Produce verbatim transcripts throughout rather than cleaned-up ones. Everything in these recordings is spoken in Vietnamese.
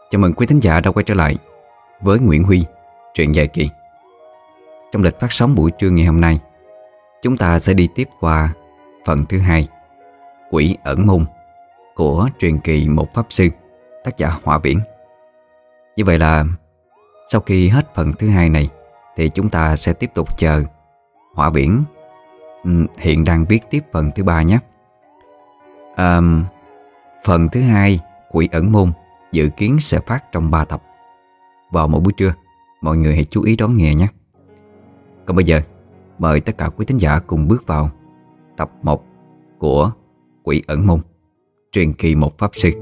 Chào mừng quý thính giả đã quay trở lại với Nguyễn Huy, truyện dài kỳ. Trong lịch phát sóng buổi trưa ngày hôm nay, chúng ta sẽ đi tiếp qua phần thứ hai, Quỷ ẩn môn, của truyền kỳ Một Pháp Sư, tác giả Hỏa Viễn. Như vậy là sau khi hết phần thứ hai này thì chúng ta sẽ tiếp tục chờ Hỏa Viễn hiện đang viết tiếp phần thứ ba nhé. à, Phần thứ hai, Quỷ ẩn môn, dự kiến sẽ phát trong ba tập vào mỗi buổi trưa. Mọi người hãy chú ý đón nghe nhé. Còn bây giờ, mời tất cả quý thính giả cùng bước vào tập một của Quỷ ẩn môn, truyền kỳ Một Pháp Sư.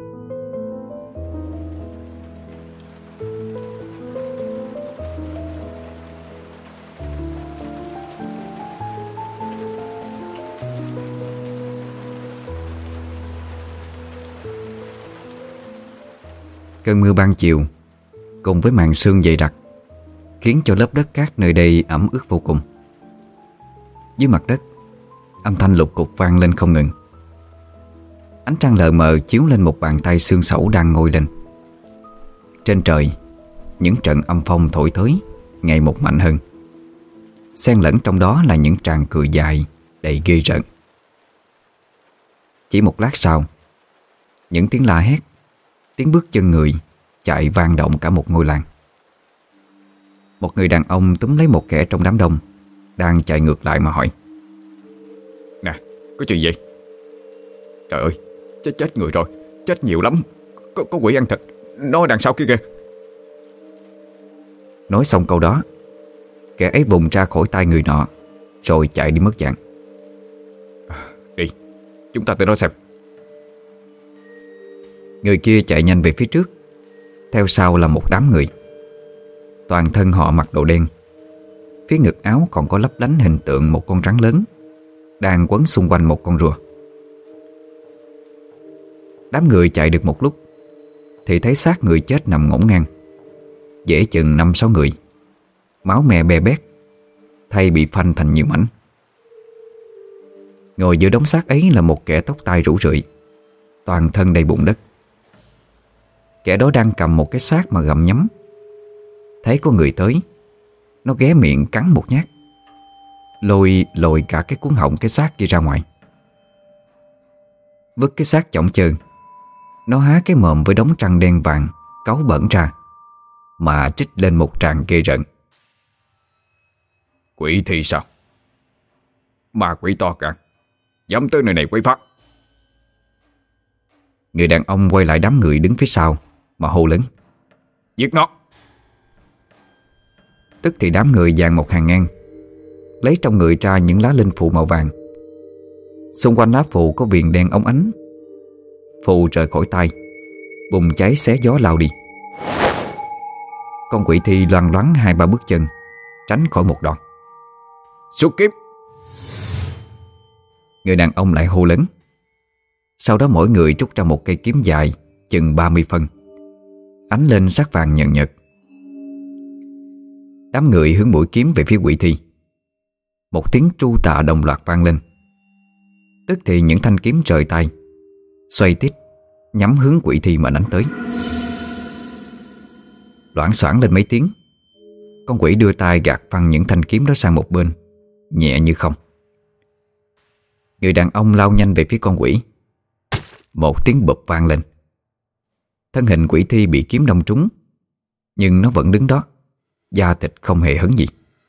Cơn mưa ban chiều cùng với màn sương dày đặc khiến cho lớp đất cát nơi đây ẩm ướt vô cùng. Dưới mặt đất, âm thanh lục cục vang lên không ngừng. Ánh trăng lờ mờ chiếu lên một bàn tay xương xẩu đang ngồi lên. Trên trời, những trận âm phong thổi tới ngày một mạnh hơn. Xen lẫn trong đó là những tràng cười dài đầy ghê rợn. Chỉ một lát sau, những tiếng la hét, tiếng bước chân người chạy vang động cả một ngôi làng. Một người đàn ông túm lấy một kẻ trong đám đông đang chạy ngược lại mà hỏi: "Nè, có chuyện gì?" "Trời ơi, chết chết người rồi, chết nhiều lắm. Có, có quỷ ăn thịt, nó đằng sau kia kìa." Nói xong câu đó, kẻ ấy vùng ra khỏi tay người nọ rồi chạy đi mất dạng. "Đi, chúng ta tới đó xem." Người kia chạy nhanh về phía trước, theo sau là một đám người. Toàn thân họ mặc đồ đen. Phía ngực áo còn có lấp lánh hình tượng một con rắn lớn đang quấn xung quanh một con rùa. Đám người chạy được một lúc thì thấy xác người chết nằm ngổn ngang, dễ chừng năm sáu người, máu me be bét, thay bị phanh thành nhiều mảnh. Ngồi giữa đống xác ấy là một kẻ tóc tai rủ rượi, toàn thân đầy bùn đất. Kẻ đó đang cầm một cái xác mà gặm nhấm. Thấy có người tới, nó ghé miệng cắn một nhát, lôi lồi cả cái cuốn họng cái xác kia ra ngoài. Vứt cái xác chỏng chơn, nó há cái mồm với đống trăng đen vàng cáu bẩn ra mà trích lên một tràng ghê rợn. "Quỷ thì sao? Ma quỷ to cả, dám tới nơi này quấy phá." Người đàn ông quay lại đám người đứng phía sau mà hô lớn: "Giết nó!" Tức thì đám người dàn một hàng ngang, lấy trong người ra những lá linh phù màu vàng. Xung quanh lá phù có viền đen óng ánh. Phù rời khỏi tay, bùng cháy xé gió lao đi. Con quỷ thi loang loáng hai ba bước chân, tránh khỏi một đòn. "Xuất kiếp!" Người đàn ông lại hô lớn. Sau đó mỗi người trút ra một cây kiếm dài chừng ba mươi phân, ánh lên sắc vàng nhợt nhợt. Đám người hướng mũi kiếm về phía quỷ thi. Một tiếng tru tạ đồng loạt vang lên. Tức thì những thanh kiếm rời tay, xoay tít nhắm hướng quỷ thi mà đánh tới. Loảng xoảng lên mấy tiếng, con quỷ đưa tay gạt văng những thanh kiếm đó sang một bên, nhẹ như không. Người đàn ông lao nhanh về phía con quỷ. Một tiếng bụp vang lên. Thân hình quỷ thi bị kiếm đâm trúng, nhưng nó vẫn đứng đó, da thịt không hề hấn gì.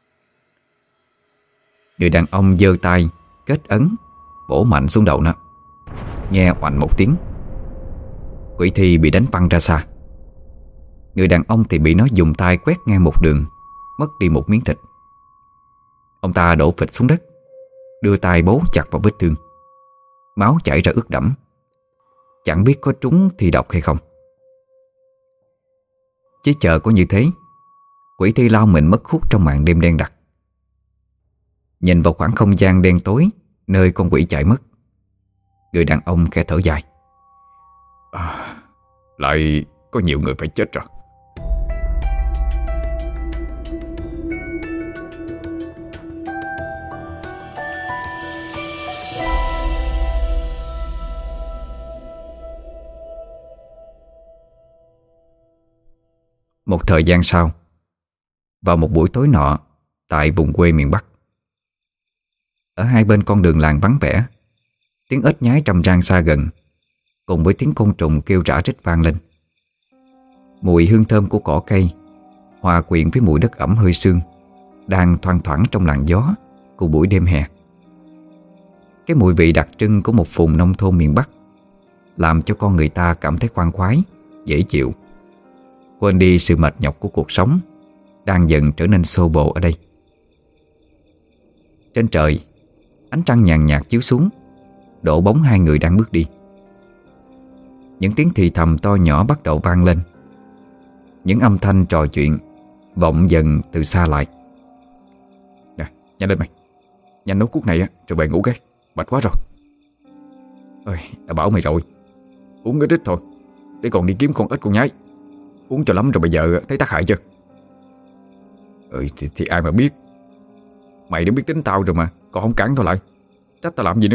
Người đàn ông giơ tay kết ấn, vỗ mạnh xuống đầu nó. Nghe oành một tiếng, quỷ thi bị đánh văng ra xa. Người đàn ông thì bị nó dùng tay quét ngang một đường, mất đi một miếng thịt. Ông ta đổ phịch xuống đất, đưa tay bấu chặt vào vết thương. Máu chảy ra ướt đẫm, chẳng biết có trúng thi độc hay không. Chỉ chờ có như thế, quỷ thi lao mình mất hút trong màn đêm đen đặc. Nhìn vào khoảng không gian đen tối nơi con quỷ chạy mất, người đàn ông khẽ thở dài. À, lại có nhiều người phải chết rồi. Một thời gian sau, vào một buổi tối nọ tại vùng quê miền Bắc, ở hai bên con đường làng vắng vẻ, tiếng ếch nhái râm ran xa gần cùng với tiếng côn trùng kêu rả rích vang lên. Mùi hương thơm của cỏ cây hòa quyện với mùi đất ẩm hơi sương đang thoang thoảng trong làn gió của buổi đêm hè. Cái mùi vị đặc trưng của một vùng nông thôn miền Bắc làm cho con người ta cảm thấy khoan khoái, dễ chịu, quên đi sự mệt nhọc của cuộc sống đang dần trở nên xô bồ ở đây. Trên trời, ánh trăng nhàn nhạt chiếu xuống, đổ bóng hai người đang bước đi. Những tiếng thì thầm to nhỏ bắt đầu vang lên. Những âm thanh trò chuyện vọng dần từ xa lại. Nè, nhanh lên mày, nhanh nấu cuốc này á, rồi về ngủ cái, mệt quá rồi. Ơi, đã bảo mày rồi, uống ít ít thôi, để còn đi kiếm con ếch con nhái. Uống cho lắm rồi bây giờ thấy tác hại chưa? Ừ thì, thì ai mà biết. Mày đã biết tính tao rồi mà, còn không cản tao lại, trách tao làm gì nữa.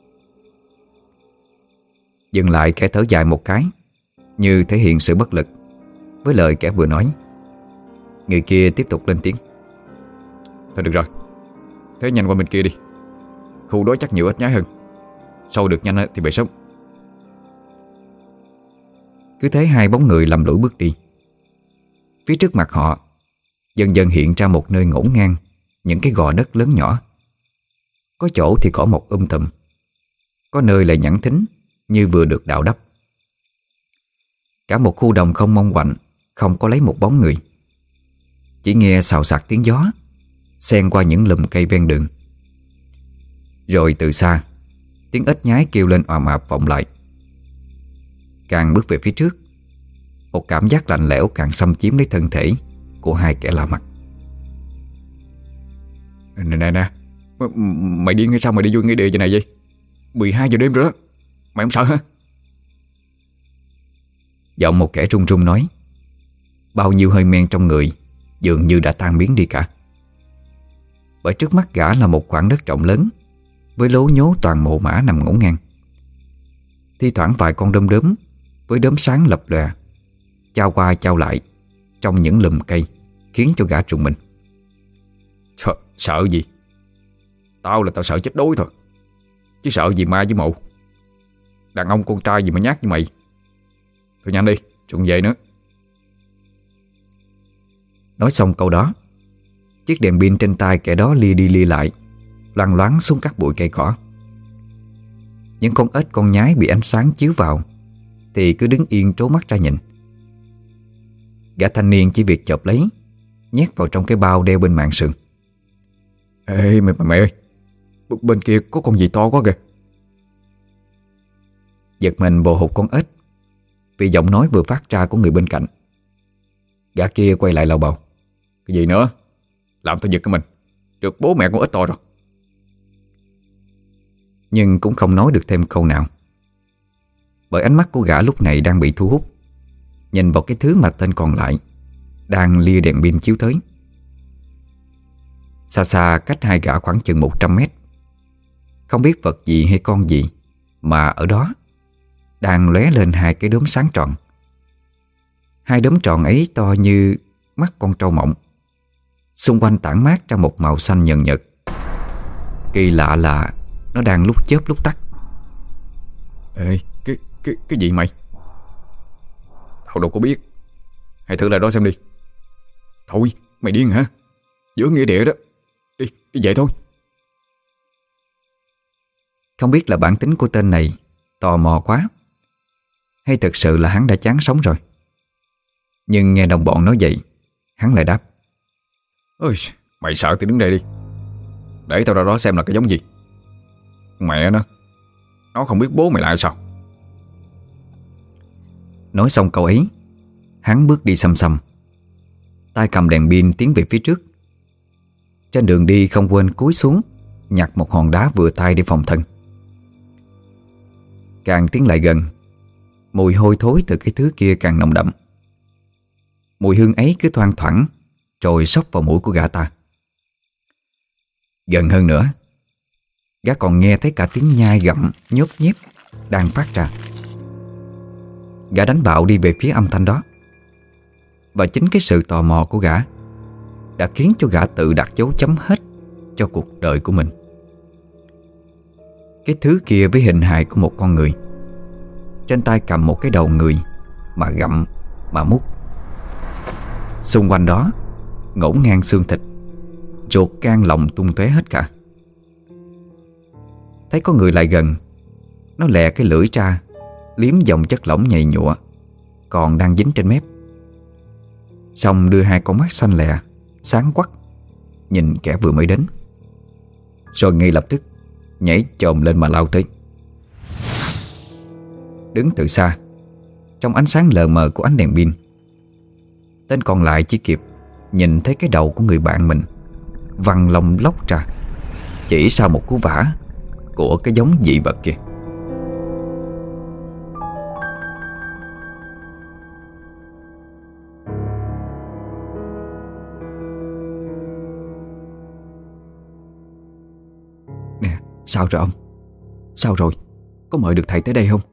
Dừng lại kẻ thở dài một cái, như thể hiện sự bất lực với lời kẻ vừa nói. Người kia tiếp tục lên tiếng. Thôi được rồi, thế nhanh qua bên kia đi, khu đó chắc nhiều ếch nhái hơn. Sâu được nhanh thì về sớm. Cứ thế hai bóng người lầm lũi bước đi. Phía trước mặt họ dần dần hiện ra một nơi ngổn ngang những cái gò đất lớn nhỏ. Có chỗ thì cỏ mọc um tùm, có nơi lại nhẵn thính như vừa được đào đắp. Cả một khu đồng không mong quạnh, không có lấy một bóng người. Chỉ nghe xào xạc tiếng gió xen qua những lùm cây ven đường. Rồi từ xa, tiếng ếch nhái kêu lên òa ạp vọng lại. Càng bước về phía trước, một cảm giác lạnh lẽo càng xâm chiếm lấy thân thể của hai kẻ lạ mặt. Nè nè nè, mày điên hay sao mày đi vô nghĩa địa vậy này vậy? mười hai giờ đêm rồi đó, mày không sợ hả? Giọng một kẻ run run nói. Bao nhiêu hơi men trong người dường như đã tan biến đi cả. Bởi trước mắt gã là một khoảng đất rộng lớn với lố nhố toàn mồ mã nằm ngổn ngang. Thi thoảng vài con đom đóm với đốm sáng lập lòe chao qua chao lại trong những lùm cây, khiến cho gã trùng mình. Sợ, sợ gì? Tao là tao sợ chết đói thôi, chứ sợ gì ma với mụ. Đàn ông con trai gì mà nhát như mày. Thôi nhanh đi, chuẩn về nữa. Nói xong câu đó, chiếc đèn pin trên tay kẻ đó lia đi lia lại, loang loáng xuống các bụi cây cỏ. Những con ếch con nhái bị ánh sáng chiếu vào thì cứ đứng yên trố mắt ra nhìn. Gã thanh niên chỉ việc chộp lấy, nhét vào trong cái bao đeo bên mạn sườn. Ê mẹ, mẹ ơi, bên kia có con gì to quá kìa. Giật mình vồ hụt con ếch vì giọng nói vừa phát ra của người bên cạnh. Gã kia quay lại lầu bầu. Cái gì nữa? Làm tôi giật cái mình. Được bố mẹ con ếch to rồi. Nhưng cũng không nói được thêm câu nào, bởi ánh mắt của gã lúc này đang bị thu hút nhìn vào cái thứ mà tên còn lại đang lia đèn pin chiếu tới. Xa xa cách hai gã khoảng chừng một trăm mét, không biết vật gì hay con gì mà ở đó đang lóe lên hai cái đốm sáng tròn. Hai đốm tròn ấy to như mắt con trâu mộng, xung quanh tản mát ra một màu xanh nhợn nhợt. Kỳ lạ là nó đang lúc chớp lúc tắt. Ê, cái, cái, cái gì mày? Tao đâu có biết. Hãy thử lại đó xem đi. Thôi, mày điên hả? Giữa nghĩa địa đó. Đi, đi về thôi. Không biết là bản tính của tên này tò mò quá, hay thực sự là hắn đã chán sống rồi. Nhưng nghe đồng bọn nói vậy, hắn lại đáp. Ôi, mày sợ thì đứng đây đi, để tao ra đó xem là cái giống gì. Mẹ nó, nó không biết bố mày lại sao. Nói xong câu ấy, hắn bước đi xăm xăm, tay cầm đèn pin tiến về phía trước. Trên đường đi không quên cúi xuống nhặt một hòn đá vừa tay để phòng thân. Càng tiến lại gần, mùi hôi thối từ cái thứ kia càng nồng đậm. Mùi hương ấy cứ thoang thoảng rồi xốc vào mũi của gã ta. Gần hơn nữa, gã còn nghe thấy cả tiếng nhai gặm nhốp nhép đang phát ra. Gã đánh bạo đi về phía âm thanh đó, Và chính cái sự tò mò của gã đã khiến cho gã tự đặt dấu chấm hết cho cuộc đời của mình. Cái thứ kia với hình hài của một con người, trên tay cầm một cái đầu người mà gặm, mà mút. Xung quanh đó ngổn ngang xương thịt, ruột gan lòng tung tóe hết cả. Thấy có người lại gần, nó lè cái lưỡi ra, liếm dòng chất lỏng nhầy nhụa còn đang dính trên mép, xong đưa hai con mắt xanh lè, sáng quắc nhìn kẻ vừa mới đến. Rồi ngay lập tức nhảy chồm lên mà lao tới. Đứng từ xa, trong ánh sáng lờ mờ của ánh đèn pin, tên còn lại chỉ kịp nhìn thấy cái đầu của người bạn mình văng lông lóc ra chỉ sau một cú vả của cái giống dị vật kia. Nè, sao rồi ông? Sao rồi? Có mời được thầy tới đây không?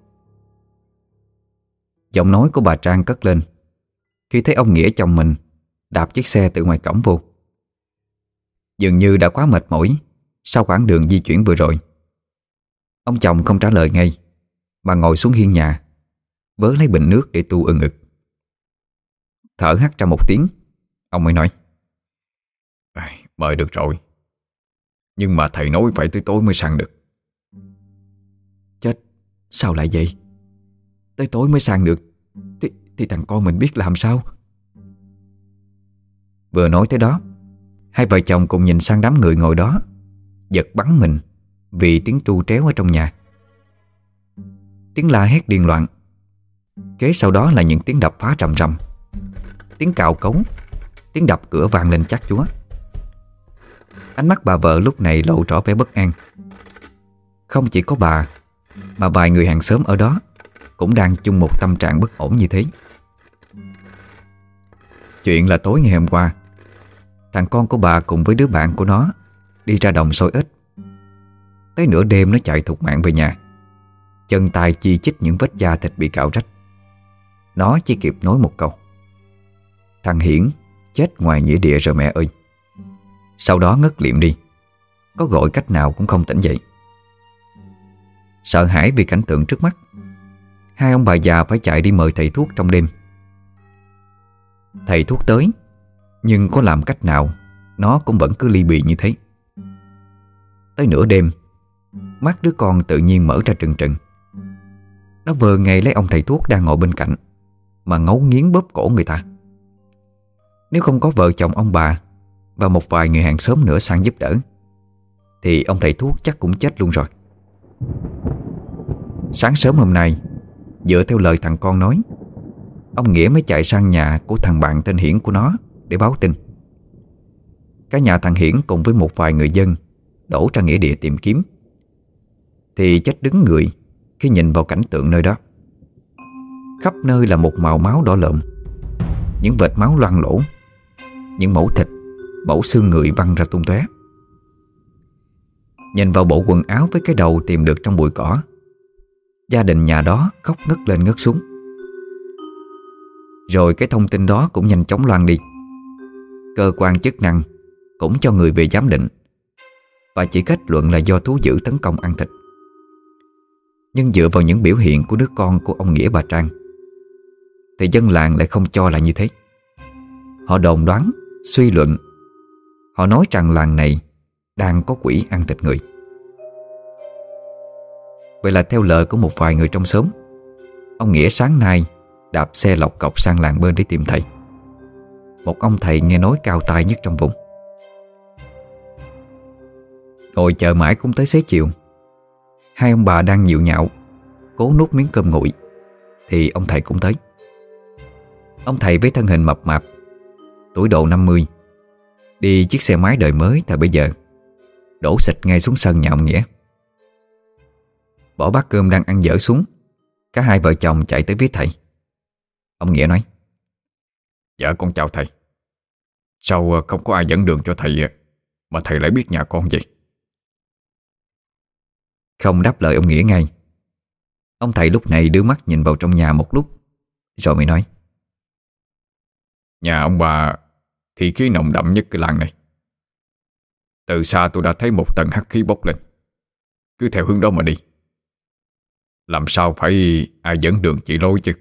Giọng nói của bà Trang cất lên khi thấy ông Nghĩa chồng mình đạp chiếc xe từ ngoài cổng vô. Dường như đã quá mệt mỏi sau quãng đường di chuyển vừa rồi. Ông chồng không trả lời ngay mà ngồi xuống hiên nhà, vớ lấy bình nước để tu ưng ực. Thở hắt ra một tiếng, ông mới nói: Mời được rồi, nhưng mà thầy nói phải tới tối mới sang được. Chết, sao lại vậy? Tới tối mới sang được Thì, thì thằng con mình biết làm sao? Vừa nói tới đó, hai vợ chồng cùng nhìn sang đám người ngồi đó, giật bắn mình vì tiếng tru tréo ở trong nhà. Tiếng la hét điên loạn, kế sau đó là những tiếng đập phá rầm rầm, tiếng cào cống, tiếng đập cửa vang lên chát chúa. Ánh mắt bà vợ lúc này lộ rõ vẻ bất an. Không chỉ có bà, mà vài người hàng xóm ở đó cũng đang chung một tâm trạng bất ổn như thế. Chuyện là tối ngày hôm qua, thằng con của bà cùng với đứa bạn của nó đi ra đồng sôi ếch. Tới nửa đêm nó chạy thục mạng về nhà, chân tay chi chít những vết da thịt bị cạo rách. Nó chỉ kịp nói một câu: thằng Hiển chết ngoài nghĩa địa rồi mẹ ơi. Sau đó ngất liệm đi, có gọi cách nào cũng không tỉnh dậy. Sợ hãi vì cảnh tượng trước mắt, hai ông bà già phải chạy đi mời thầy thuốc trong đêm. Thầy thuốc tới, nhưng có làm cách nào nó cũng vẫn cứ li bì như thế. Tới nửa đêm, mắt đứa con tự nhiên mở ra trừng trừng. Nó vờ ngay lấy ông thầy thuốc đang ngồi bên cạnh mà ngấu nghiến bóp cổ người ta. Nếu không có vợ chồng ông bà và một vài người hàng xóm nữa sang giúp đỡ, thì ông thầy thuốc chắc cũng chết luôn rồi. Sáng sớm hôm nay, dựa theo lời thằng con nói, ông Nghĩa mới chạy sang nhà của thằng bạn tên Hiển của nó để báo tin. Cả nhà thằng Hiển cùng với một vài người dân đổ ra nghĩa địa tìm kiếm, thì chết đứng người khi nhìn vào cảnh tượng nơi đó. Khắp nơi là một màu máu đỏ lợm, những vệt máu loang lổ, những mẩu thịt, mẩu xương người văng ra tung tóe. Nhìn vào bộ quần áo với cái đầu tìm được trong bụi cỏ, gia đình nhà đó khóc ngất lên ngất xuống. Rồi cái thông tin đó cũng nhanh chóng loan đi. Cơ quan chức năng cũng cho người về giám định và chỉ kết luận là do thú dữ tấn công ăn thịt. Nhưng dựa vào những biểu hiện của đứa con của ông Nghĩa bà Trang, thì dân làng lại không cho là như thế. Họ đồn đoán, suy luận. Họ nói rằng làng này đang có quỷ ăn thịt người. Vậy là theo lời của một vài người trong xóm, ông Nghĩa sáng nay đạp xe lọc cọc sang làng bên để tìm thầy, một ông thầy nghe nói cao tay nhất trong vùng. Ngồi chờ mãi cũng tới xế chiều. Hai ông bà đang nhịu nhạo cố nuốt miếng cơm nguội, thì ông thầy cũng tới. Ông thầy với thân hình mập mạp, tuổi độ năm mươi, đi chiếc xe máy đời mới thời bấy giờ, đổ xịch ngay xuống sân nhà ông Nghĩa. Bỏ bát cơm đang ăn dở xuống, cả hai vợ chồng chạy tới với thầy. Ông Nghĩa nói: Dạ con chào thầy. Sao không có ai dẫn đường cho thầy mà thầy lại biết nhà con vậy? Không đáp lời ông Nghĩa ngay, ông thầy lúc này đưa mắt nhìn vào trong nhà một lúc, rồi mới nói: Nhà ông bà thì khí nồng đậm nhất cái làng này. Từ xa tôi đã thấy một tầng hắc khí bốc lên. Cứ theo hướng đó mà đi. Làm sao phải ai dẫn đường chỉ lối chứ.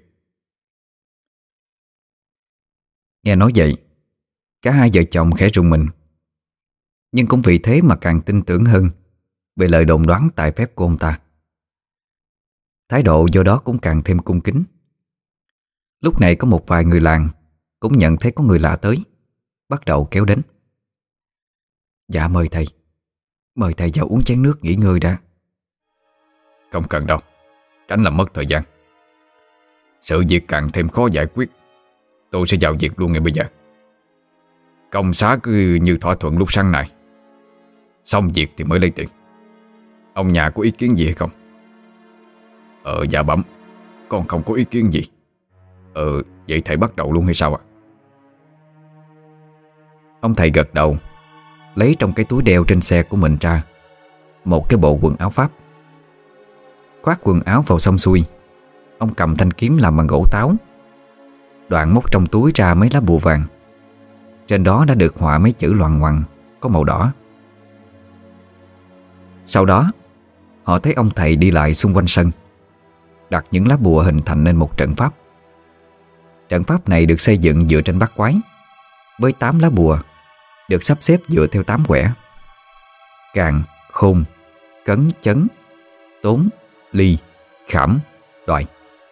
Nghe nói vậy, cả hai vợ chồng khẽ rùng mình, nhưng cũng vì thế mà càng tin tưởng hơn về lời đồn đoán tài phép của ông ta. Thái độ do đó cũng càng thêm cung kính. Lúc này có một vài người làng cũng nhận thấy có người lạ tới, bắt đầu kéo đến. Dạ mời thầy, mời thầy vào uống chén nước nghỉ ngơi đã. Không cần đâu, tránh làm mất thời gian. Sự việc càng thêm khó giải quyết, tôi sẽ vào việc luôn ngay bây giờ. Công xá cứ như thỏa thuận lúc sáng nay. Xong việc thì mới lấy tiền. Ông nhà có ý kiến gì hay không? Ờ dạ bẩm, con không có ý kiến gì. Ờ vậy thầy bắt đầu luôn hay sao ạ? Ông thầy gật đầu, lấy trong cái túi đeo trên xe của mình ra một cái bộ quần áo Pháp. Khoác quần áo vào xong xuôi, ông cầm thanh kiếm làm bằng gỗ táo, đoạn móc trong túi ra mấy lá bùa vàng. Trên đó đã được họa mấy chữ loằng ngoằng có màu đỏ. Sau đó họ thấy ông thầy đi lại xung quanh sân, đặt những lá bùa hình thành nên một trận pháp. Trận pháp này được xây dựng dựa trên bát quái, với tám lá bùa được sắp xếp dựa theo tám quẻ: càn, khôn, cấn, chấn, tốn, ly, khảm, đoại.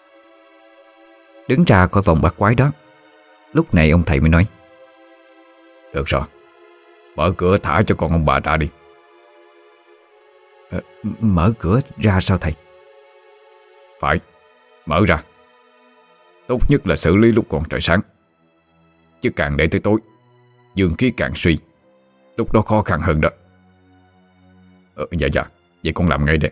Đứng ra khỏi vòng bát quái đó, lúc này ông thầy mới nói: Được rồi, mở cửa thả cho con ông bà ra đi. Ờ, mở cửa ra sao thầy? Phải, mở ra. Tốt nhất là xử lý lúc còn trời sáng, chứ càng để tới tối, dương khí càng suy, lúc đó khó khăn hơn đó. Ờ, dạ dạ, vậy con làm ngay đây.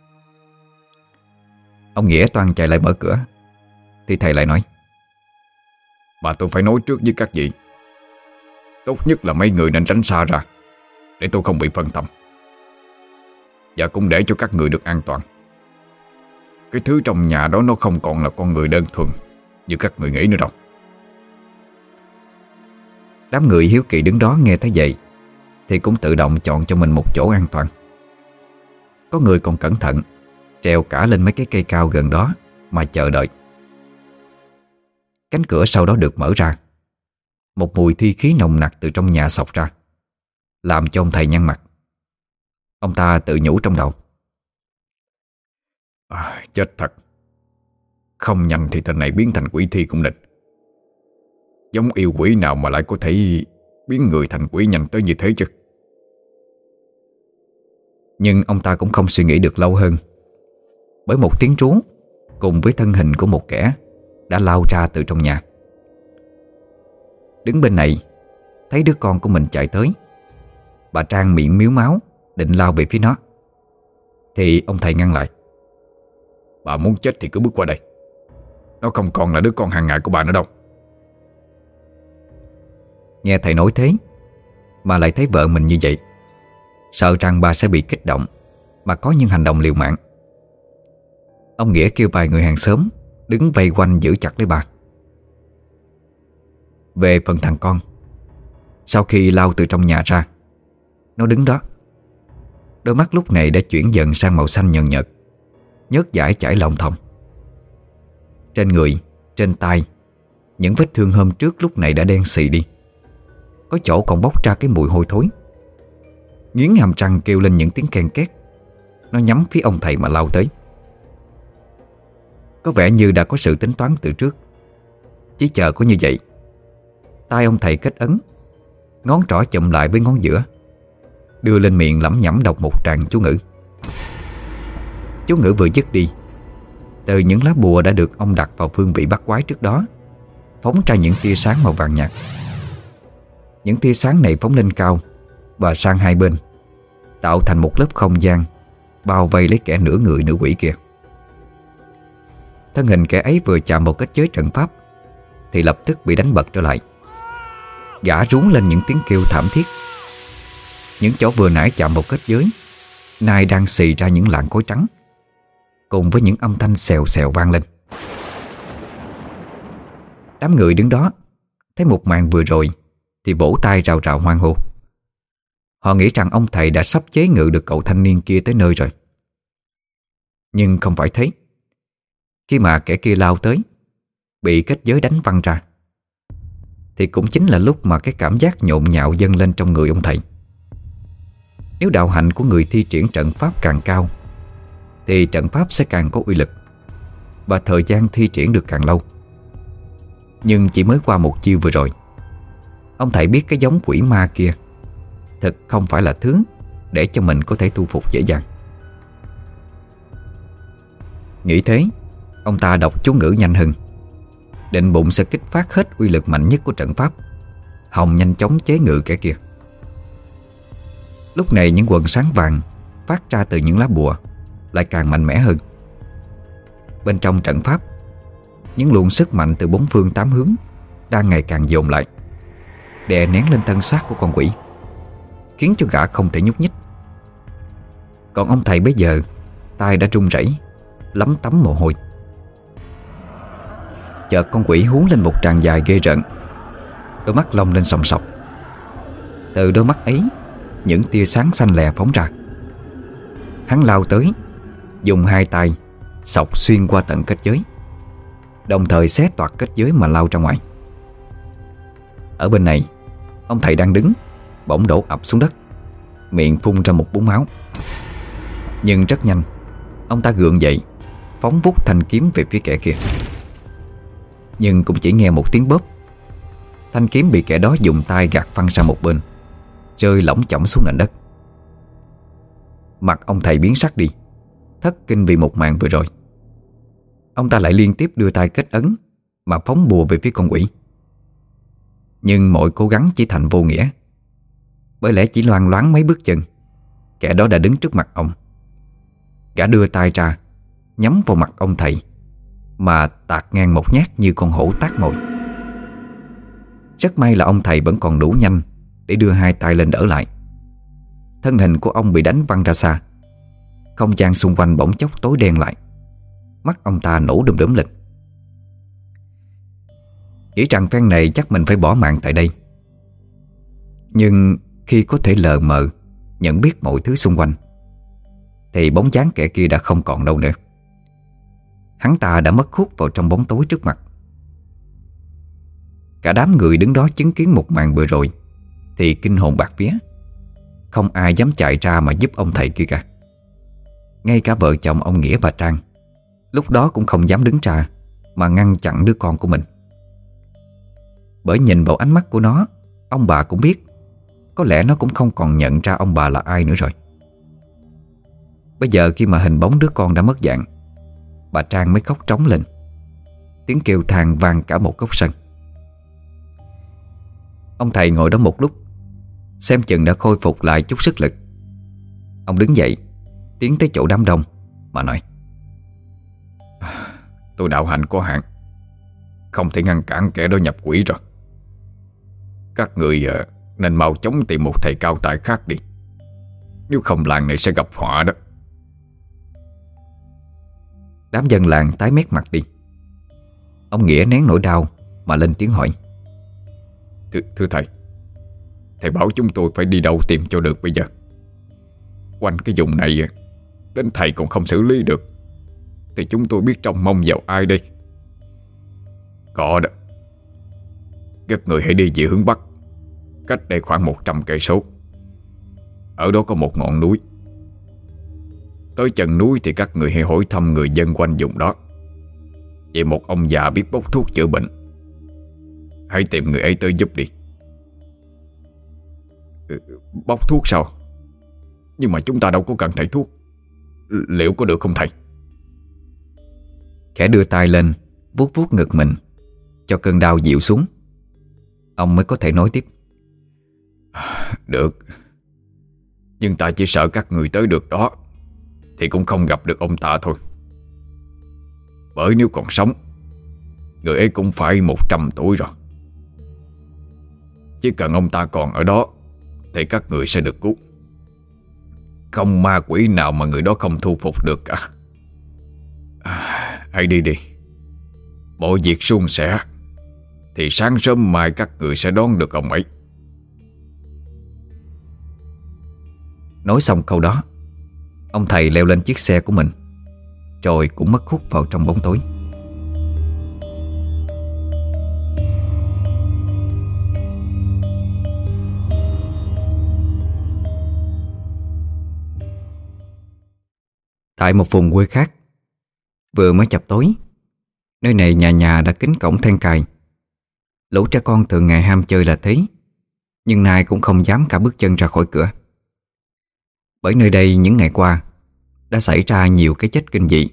Ông Nghĩa toan chạy lại mở cửa thì thầy lại nói: Mà tôi phải nói trước với các vị, tốt nhất là mấy người nên tránh xa ra, để tôi không bị phân tâm, và cũng để cho các người được an toàn. Cái thứ trong nhà đó nó không còn là con người đơn thuần như các người nghĩ nữa đâu. Đám người hiếu kỳ đứng đó nghe thấy vậy thì cũng tự động chọn cho mình một chỗ an toàn. Có người còn cẩn thận trèo cả lên mấy cái cây cao gần đó mà chờ đợi. Cánh cửa sau đó được mở ra. Một mùi thi khí nồng nặc từ trong nhà xộc ra, làm cho ông thầy nhăn mặt. Ông ta tự nhủ trong đầu: à, Chết thật. Không nhanh thì tên này biến thành quỷ thi cũng định. Giống yêu quỷ nào mà lại có thể biến người thành quỷ nhanh tới như thế chứ. Nhưng ông ta cũng không suy nghĩ được lâu hơn, bởi một tiếng trú cùng với thân hình của một kẻ đã lao ra từ trong nhà. Đứng bên này thấy đứa con của mình chạy tới, bà Trang miệng miếu máu định lao về phía nó, thì ông thầy ngăn lại: Bà muốn chết thì cứ bước qua đây. Nó không còn là đứa con hàng ngày của bà nữa đâu. Nghe thầy nói thế mà lại thấy vợ mình như vậy, sợ rằng bà sẽ bị kích động mà có những hành động liều mạng. Ông Nghĩa kêu vài người hàng xóm đứng vây quanh giữ chặt lấy bà. Về phần thằng con, sau khi lao từ trong nhà ra, nó đứng đó, đôi mắt lúc này đã chuyển dần sang màu xanh nhợt nhợt, nhớt dãi chảy lòng thòng. Trên người, trên tay, những vết thương hôm trước lúc này đã đen xì đi, có chỗ còn bốc ra cái mùi hôi thối. Nghiến hàm răng kêu lên những tiếng ken két. Nó nhắm phía ông thầy mà lao tới. Có vẻ như đã có sự tính toán từ trước. Chỉ chờ có như vậy, tay ông thầy kết ấn, ngón trỏ chụm lại với ngón giữa, đưa lên miệng lẩm nhẩm đọc một tràng chú ngữ. Chú ngữ vừa dứt đi, từ những lá bùa đã được ông đặt vào phương vị bắt quái trước đó phóng ra những tia sáng màu vàng nhạt. Những tia sáng này phóng lên cao và sang hai bên, tạo thành một lớp không gian bao vây lấy kẻ nửa người nửa quỷ kia. Thân hình kẻ ấy vừa chạm vào kết giới trận pháp thì lập tức bị đánh bật trở lại. Gã rú lên những tiếng kêu thảm thiết. Những chỗ vừa nãy chạm vào kết giới nay đang xì ra những làn khói trắng, cùng với những âm thanh xèo xèo vang lên. Đám người đứng đó thấy một màn vừa rồi thì vỗ tay rào rào hoan hô. Họ nghĩ rằng ông thầy đã sắp chế ngự được cậu thanh niên kia tới nơi rồi. Nhưng không phải thế. Khi mà kẻ kia lao tới, bị kết giới đánh văng ra, thì cũng chính là lúc mà cái cảm giác nhộn nhạo dâng lên trong người ông thầy. Nếu đạo hạnh của người thi triển trận pháp càng cao thì trận pháp sẽ càng có uy lực và thời gian thi triển được càng lâu. Nhưng chỉ mới qua một chiêu vừa rồi, ông thầy biết cái giống quỷ ma kia thật không phải là thứ để cho mình có thể thu phục dễ dàng. Nghĩ thế, ông ta đọc chú ngữ nhanh hơn, định bụng sẽ kích phát hết uy lực mạnh nhất của trận pháp, hòng nhanh chóng chế ngự kẻ kia. Lúc này những quần sáng vàng phát ra từ những lá bùa lại càng mạnh mẽ hơn. Bên trong trận pháp, những luồng sức mạnh từ bốn phương tám hướng đang ngày càng dồn lại, đè nén lên thân xác của con quỷ, khiến cho gã không thể nhúc nhích. Còn ông thầy bây giờ tay đã run rẩy, lấm tấm mồ hôi. Chợt con quỷ hú lên một tràng dài ghê rợn, đôi mắt long lên sòng sọc. Từ đôi mắt ấy, những tia sáng xanh lè phóng ra. Hắn lao tới, dùng hai tay xộc xuyên qua tận kết giới, đồng thời xé toạc kết giới mà lao ra ngoài. Ở bên này, ông thầy đang đứng bỗng đổ ập xuống đất, miệng phun ra một búng máu. Nhưng rất nhanh, ông ta gượng dậy, phóng vút thanh kiếm về phía kẻ kia. Nhưng cũng chỉ nghe một tiếng bóp, thanh kiếm bị kẻ đó dùng tay gạt phăng sang một bên, rơi lỏng chỏng xuống nền đất. Mặt ông thầy biến sắc đi, thất kinh vì một màn vừa rồi. Ông ta lại liên tiếp đưa tay kết ấn mà phóng bùa về phía con quỷ. Nhưng mọi cố gắng chỉ thành vô nghĩa, bởi lẽ chỉ loang loáng mấy bước chân, kẻ đó đã đứng trước mặt ông. Gã đưa tay ra, nhắm vào mặt ông thầy mà tạt ngang một nhát như con hổ tát mồi. Rất may là ông thầy vẫn còn đủ nhanh để đưa hai tay lên đỡ lại. Thân hình của ông bị đánh văng ra xa. Không gian xung quanh bỗng chốc tối đen lại. Mắt ông ta nổ đom đóm lên. Nghĩ rằng phen này chắc mình phải bỏ mạng tại đây. Nhưng khi có thể lờ mờ nhận biết mọi thứ xung quanh, thì bóng dáng kẻ kia đã không còn đâu nữa. Hắn ta đã mất hút vào trong bóng tối trước mặt. Cả đám người đứng đó chứng kiến một màn vừa rồi thì kinh hồn bạt vía. Không ai dám chạy ra mà giúp ông thầy kia cả. Ngay cả vợ chồng ông Nghĩa và Trang lúc đó cũng không dám đứng ra mà ngăn chặn đứa con của mình. Bởi nhìn vào ánh mắt của nó, ông bà cũng biết có lẽ nó cũng không còn nhận ra ông bà là ai nữa rồi. Bây giờ khi mà hình bóng đứa con đã mất dạng, bà Trang mới khóc trống lên. Tiếng kêu than vang cả một góc sân. Ông thầy ngồi đó một lúc, xem chừng đã khôi phục lại chút sức lực. Ông đứng dậy, tiến tới chỗ đám đông mà nói: Tôi đạo hạnh có hạn, không thể ngăn cản kẻ đó nhập quỷ rồi. Các người nên mau chóng tìm một thầy cao tài khác đi, nếu không làng này sẽ gặp họa đó. Đám dân làng tái mét mặt đi. Ông Nghĩa nén nỗi đau mà lên tiếng hỏi: Thưa, thưa thầy, thầy bảo chúng tôi phải đi đâu tìm cho được bây giờ? Quanh cái vùng này đến thầy còn không xử lý được, thì chúng tôi biết trông mong vào ai đây? Có đó, các người hãy đi về hướng Bắc, cách đây khoảng một trăm cây số. Ở đó có một ngọn núi. Tới chân núi thì các người hãy hỏi thăm người dân quanh vùng đó về một ông già biết bốc thuốc chữa bệnh. Hãy tìm người ấy tới giúp đi. Bốc thuốc sao? Nhưng mà chúng ta đâu có cần thầy thuốc. Liệu có được không thầy? Khẽ đưa tay lên vuốt vuốt ngực mình cho cơn đau dịu xuống. Ông mới có thể nói tiếp: Được, nhưng ta chỉ sợ các người tới được đó thì cũng không gặp được ông ta thôi. Bởi nếu còn sống, người ấy cũng phải một trăm tuổi rồi. Chỉ cần ông ta còn ở đó thì các người sẽ được cứu. Không ma quỷ nào mà người đó không thu phục được cả. à, Hãy đi đi. Mọi việc suôn sẻ thì sáng sớm mai các người sẽ đón được ông ấy. Nói xong câu đó, ông thầy leo lên chiếc xe của mình, rồi cũng mất hút vào trong bóng tối. Tại một vùng quê khác, vừa mới chập tối, nơi này nhà nhà đã kín cổng then cài. Lũ trẻ con thường ngày ham chơi là thế, nhưng nay cũng không dám cả bước chân ra khỏi cửa. Bởi nơi đây những ngày qua đã xảy ra nhiều cái chết kinh dị.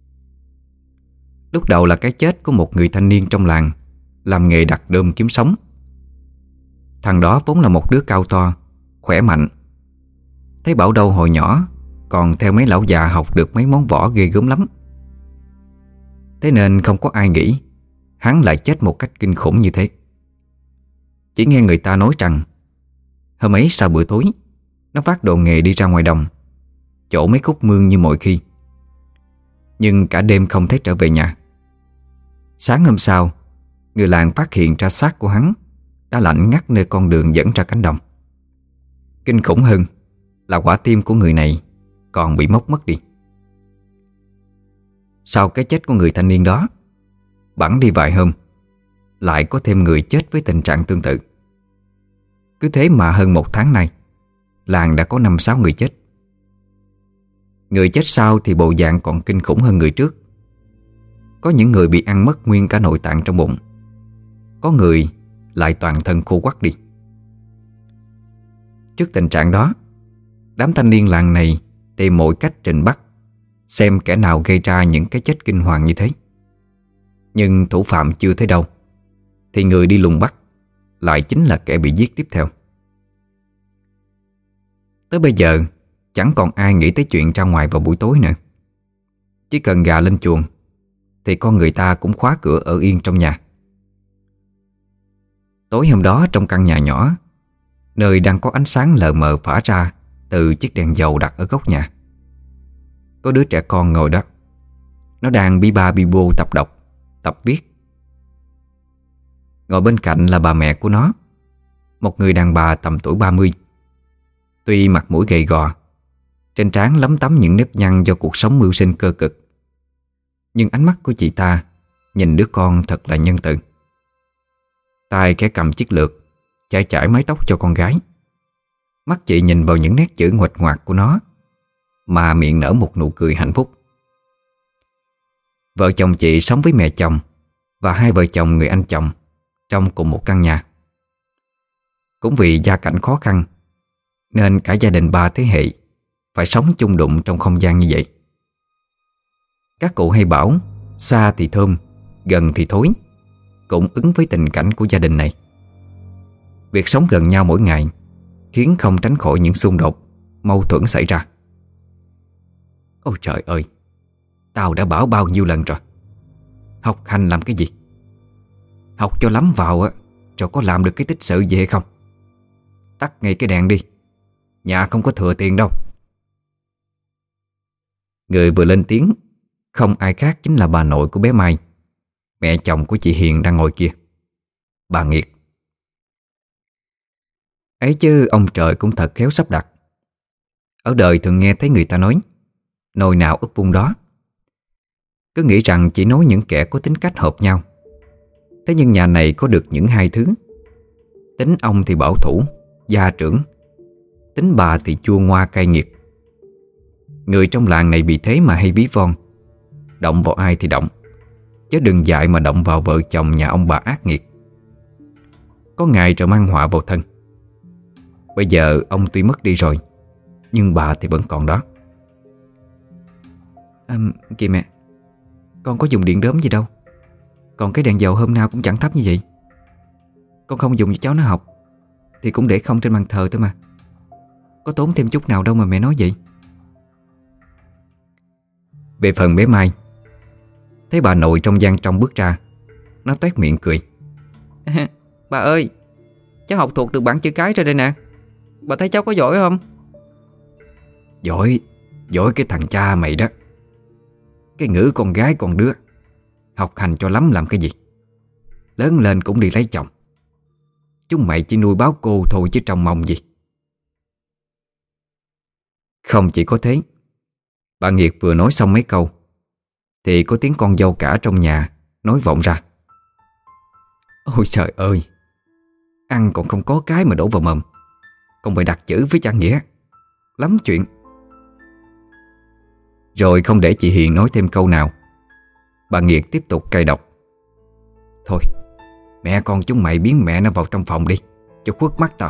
Lúc đầu là cái chết của một người thanh niên trong làng làm nghề đặt đơm kiếm sống. Thằng đó vốn là một đứa cao to, khỏe mạnh. Thấy bảo đâu hồi nhỏ còn theo mấy lão già học được mấy món võ ghê gớm lắm. Thế nên không có ai nghĩ hắn lại chết một cách kinh khủng như thế. Chỉ nghe người ta nói rằng hôm ấy sau bữa tối, nó vác đồ nghề đi ra ngoài đồng, chỗ mấy khúc mương như mọi khi, nhưng cả đêm không thấy trở về nhà. Sáng hôm sau, người làng phát hiện ra xác của hắn đã lạnh ngắt nơi con đường dẫn ra cánh đồng. Kinh khủng hơn là quả tim của người này còn bị móc mất đi. Sau cái chết của người thanh niên đó, bẵng đi vài hôm, lại có thêm người chết với tình trạng tương tự. Cứ thế mà hơn một tháng nay, làng đã có năm sáu người chết. Người chết sau thì bộ dạng còn kinh khủng hơn người trước. Có những người bị ăn mất nguyên cả nội tạng trong bụng, có người lại toàn thân khô quắt đi. Trước tình trạng đó, đám thanh niên làng này tìm mọi cách trình bắt xem kẻ nào gây ra những cái chết kinh hoàng như thế. Nhưng thủ phạm chưa thấy đâu, thì người đi lùng bắt lại chính là kẻ bị giết tiếp theo. Tới bây giờ chẳng còn ai nghĩ tới chuyện ra ngoài vào buổi tối nữa. Chỉ cần gà lên chuồng thì con người ta cũng khóa cửa ở yên trong nhà. Tối hôm đó trong căn nhà nhỏ, nơi đang có ánh sáng lờ mờ phả ra từ chiếc đèn dầu đặt ở góc nhà, có đứa trẻ con ngồi đó. Nó đang bi ba bi bô tập đọc, tập viết. Ngồi bên cạnh là bà mẹ của nó, một người đàn bà tầm tuổi ba mươi. Tuy mặt mũi gầy gò, trên trán lấm tấm những nếp nhăn do cuộc sống mưu sinh cơ cực, nhưng ánh mắt của chị ta nhìn đứa con thật là nhân từ. Tay khẽ cầm chiếc lược, chải chải mái tóc cho con gái. Mắt chị nhìn vào những nét chữ nguệch ngoạc của nó, mà miệng nở một nụ cười hạnh phúc. Vợ chồng chị sống với mẹ chồng và hai vợ chồng người anh chồng trong cùng một căn nhà. Cũng vì gia cảnh khó khăn nên cả gia đình ba thế hệ phải sống chung đụng trong không gian như vậy. Các cụ hay bảo xa thì thơm, gần thì thối, cũng ứng với tình cảnh của gia đình này. Việc sống gần nhau mỗi ngày khiến không tránh khỏi những xung đột, mâu thuẫn xảy ra. Ôi trời ơi, tao đã bảo bao nhiêu lần rồi, học hành làm cái gì? Học cho lắm vào á, rồi có làm được cái tích sự gì hay không? Tắt ngay cái đèn đi, nhà không có thừa tiền đâu. Người vừa lên tiếng không ai khác chính là bà nội của bé Mai, mẹ chồng của chị Hiền đang ngồi kia, bà Nghiệt. Ấy chứ ông trời cũng thật khéo sắp đặt. Ở đời thường nghe thấy người ta nói nồi nào úp vung đó, cứ nghĩ rằng chỉ nói những kẻ có tính cách hợp nhau. Thế nhưng nhà này có được những hai thứ. Tính ông thì bảo thủ, gia trưởng, tính bà thì chua ngoa cay nghiệt. Người trong làng này bị thế mà hay ví von, động vào ai thì động, chứ đừng dại mà động vào vợ chồng nhà ông bà ác nghiệt. Có ngày rồi mang họa vào thân. Bây giờ ông tuy mất đi rồi, nhưng bà thì vẫn còn đó. À, kìa mẹ, con có dùng điện đóm gì đâu, còn cái đèn dầu hôm nào cũng chẳng thắp như vậy. Con không dùng cho cháu nó học thì cũng để không trên bàn thờ thôi mà, có tốn thêm chút nào đâu mà mẹ nói vậy. Về phần bé Mai, thấy bà nội trong gian trong bước ra, nó toét miệng cười. Bà ơi, cháu học thuộc được bảng chữ cái rồi đây nè. Bà thấy cháu có giỏi không? Giỏi, giỏi cái thằng cha mày đó. Cái ngữ con gái con đứa, học hành cho lắm làm cái gì. lớn lên cũng đi lấy chồng. Chúng mày chỉ nuôi báo cô thôi chứ trông mong gì. Không chỉ có thế, bà Nghiệt vừa nói xong mấy câu thì có tiếng con dâu cả trong nhà nói vọng ra: Ôi trời ơi, ăn còn không có cái mà đổ vào mồm, còn bày đặt chữ với cha Nghĩa. Lắm chuyện. Rồi không để chị Hiền nói thêm câu nào, bà Nghiệt tiếp tục cay độc: Thôi, mẹ con chúng mày biến mẹ nó vào trong phòng đi, cho khuất mắt tao.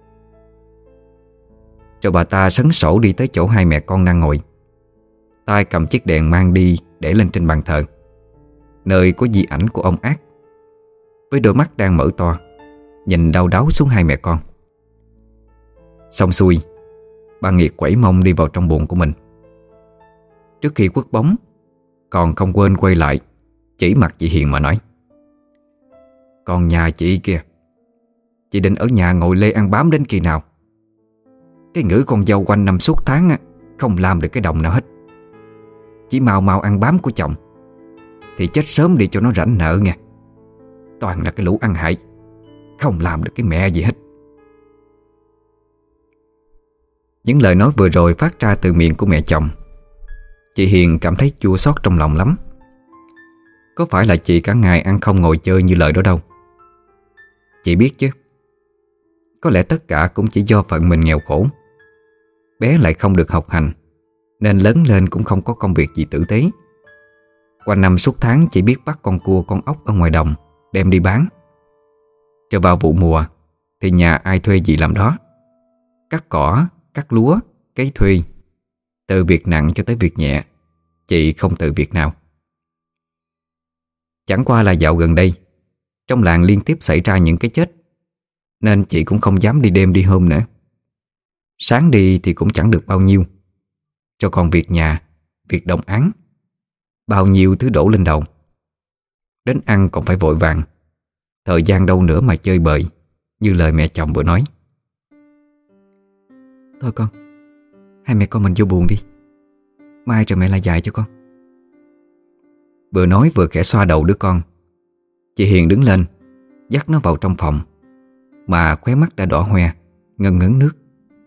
Rồi bà ta sấn sổ đi tới chỗ hai mẹ con đang ngồi, tay cầm chiếc đèn mang đi để lên trên bàn thờ, nơi có di ảnh của ông Ác, với đôi mắt đang mở to, nhìn đau đáu xuống hai mẹ con. Xong xuôi, bà Nghiệt quẩy mông đi vào trong buồng của mình. Trước khi khuất bóng, còn không quên quay lại chỉ mặt chị Hiền mà nói: Còn nhà chị kìa, chị định ở nhà ngồi lê ăn bám đến khi nào? Cái ngữ con dâu quanh năm suốt tháng á, không làm được cái đồng nào hết. Chỉ mau mau ăn bám của chồng thì chết sớm đi cho nó rảnh nợ nha. Toàn là cái lũ ăn hại, không làm được cái mẹ gì hết. Những lời nói vừa rồi phát ra từ miệng của mẹ chồng. Chị Hiền cảm thấy chua xót trong lòng lắm. Có phải là chị cả ngày ăn không ngồi chơi như lời đó đâu. Chị biết chứ, có lẽ tất cả cũng chỉ do phận mình nghèo khổ. Bé lại không được học hành, nên lớn lên cũng không có công việc gì tử tế. Qua năm suốt tháng chỉ biết bắt con cua con ốc ở ngoài đồng đem đi bán. Cho vào vụ mùa thì nhà ai thuê gì làm đó. Cắt cỏ, cắt lúa, cấy thuê. Từ việc nặng cho tới việc nhẹ, chị không từ việc nào. Chẳng qua là dạo gần đây trong làng liên tiếp xảy ra những cái chết, nên chị cũng không dám đi đêm đi hôm nữa. Sáng đi thì cũng chẳng được bao nhiêu, cho còn việc nhà, việc đồng áng, bao nhiêu thứ đổ lên đầu. Đến ăn còn phải vội vàng, thời gian đâu nữa mà chơi bời, như lời mẹ chồng vừa nói. Thôi con, hai mẹ con mình vô buồn đi, mai rồi mẹ lại dạy cho con. Vừa nói vừa khẽ xoa đầu đứa con. Chị Hiền đứng lên dắt nó vào trong phòng, mà khóe mắt đã đỏ hoe, ngân ngấn nước.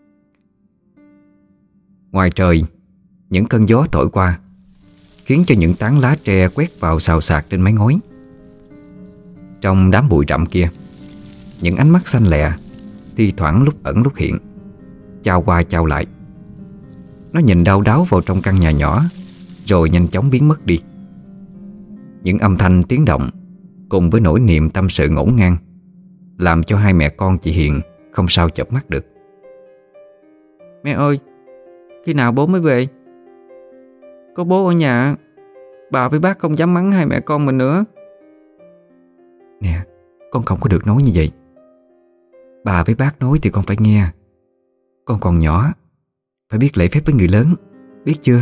Ngoài trời, những cơn gió thổi qua khiến cho những tán lá tre quét vào xào xạc trên mái ngói. Trong đám bụi rậm kia, những ánh mắt xanh lẹ thi thoảng lúc ẩn lúc hiện, chao qua chao lại. Nó nhìn đau đáu vào trong căn nhà nhỏ, rồi nhanh chóng biến mất đi. Những âm thanh tiếng động cùng với nỗi niềm tâm sự ngổn ngang làm cho hai mẹ con chị Hiền không sao chợp mắt được. Mẹ ơi, khi nào bố mới về? Có bố ở nhà, bà với bác không dám mắng hai mẹ con mình nữa. Nè, con không có được nói như vậy. Bà với bác nói thì con phải nghe. Con còn nhỏ, phải biết lễ phép với người lớn, biết chưa?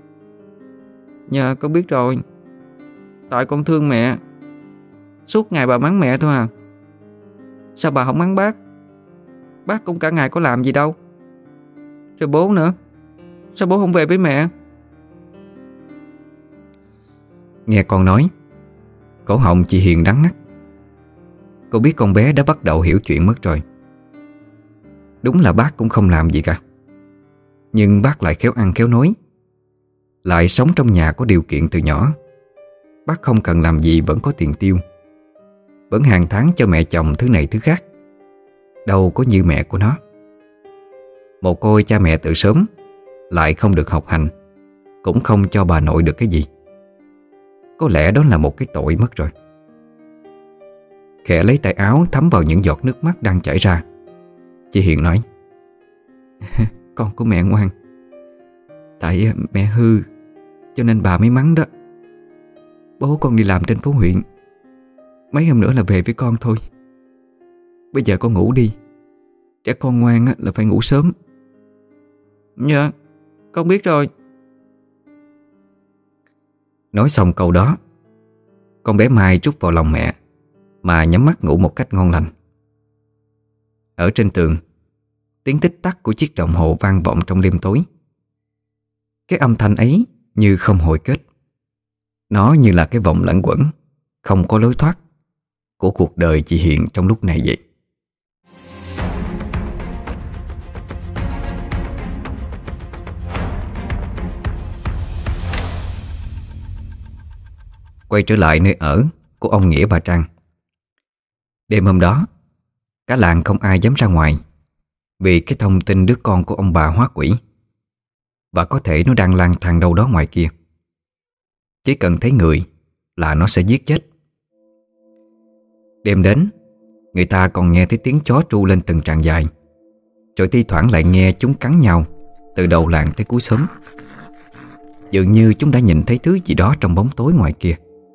Dạ con biết rồi. Tại con thương mẹ, suốt ngày bà mắng mẹ thôi à. Sao bà không mắng bác? Bác cũng cả ngày có làm gì đâu. Rồi bố nữa, sao bố không về với mẹ? Nghe con nói, cổ họng chị Hiền đắng ngắt. Cô biết con bé đã bắt đầu hiểu chuyện mất rồi. Đúng là bác cũng không làm gì cả, nhưng bác lại khéo ăn khéo nói, lại sống trong nhà có điều kiện từ nhỏ. Bác không cần làm gì vẫn có tiền tiêu, vẫn hàng tháng cho mẹ chồng thứ này thứ khác. Đâu có như mẹ của nó. Mồ côi cha mẹ từ sớm, lại không được học hành, cũng không cho bà nội được cái gì. Có lẽ đó là một cái tội mất rồi. Khẽ lấy tay áo thấm vào những giọt nước mắt đang chảy ra, chị Hiền nói: Con của mẹ ngoan. Tại mẹ hư cho nên bà mới mắng đó. Bố con đi làm trên phố huyện, mấy hôm nữa là về với con thôi. Bây giờ con ngủ đi. Trẻ con ngoan là phải ngủ sớm. Dạ, con biết rồi. Nói xong câu đó, con bé Mai trút vào lòng mẹ mà nhắm mắt ngủ một cách ngon lành. Ở trên tường, tiếng tích tắc của chiếc đồng hồ vang vọng trong đêm tối. Cái âm thanh ấy như không hồi kết. Nó như là cái vòng lẩn quẩn, không có lối thoát, của cuộc đời chị Hiện trong lúc này vậy. Quay trở lại nơi ở của ông Nghĩa bà Trang. Đêm hôm đó, cả làng không ai dám ra ngoài vì cái thông tin đứa con của ông bà hóa quỷ, và có thể nó đang lang thang đâu đó ngoài kia. Chỉ cần thấy người là nó sẽ giết chết. Đêm đến, người ta còn nghe thấy tiếng chó tru lên từng tràng dài, rồi thi thoảng lại nghe chúng cắn nhau từ đầu làng tới cuối xóm. Dường như chúng đã nhìn thấy thứ gì đó trong bóng tối ngoài kia.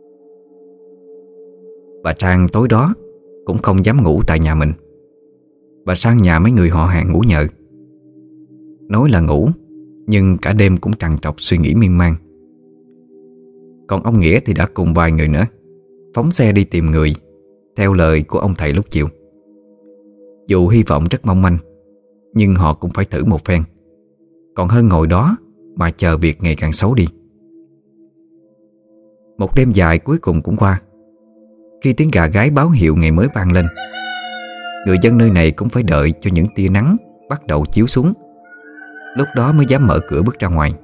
Bà Trang tối đó cũng không dám ngủ tại nhà mình. Bà sang nhà mấy người họ hàng ngủ nhờ. Nói là ngủ, nhưng cả đêm cũng trằn trọc suy nghĩ miên man. Còn ông Nghĩa thì đã cùng vài người nữa phóng xe đi tìm người, theo lời của ông thầy lúc chiều. Dù hy vọng rất mong manh, nhưng họ cũng phải thử một phen, còn hơn ngồi đó mà chờ việc ngày càng xấu đi. Một đêm dài cuối cùng cũng qua. Khi tiếng gà gáy báo hiệu ngày mới vang lên, người dân nơi này cũng phải đợi cho những tia nắng bắt đầu chiếu xuống, lúc đó mới dám mở cửa bước ra ngoài.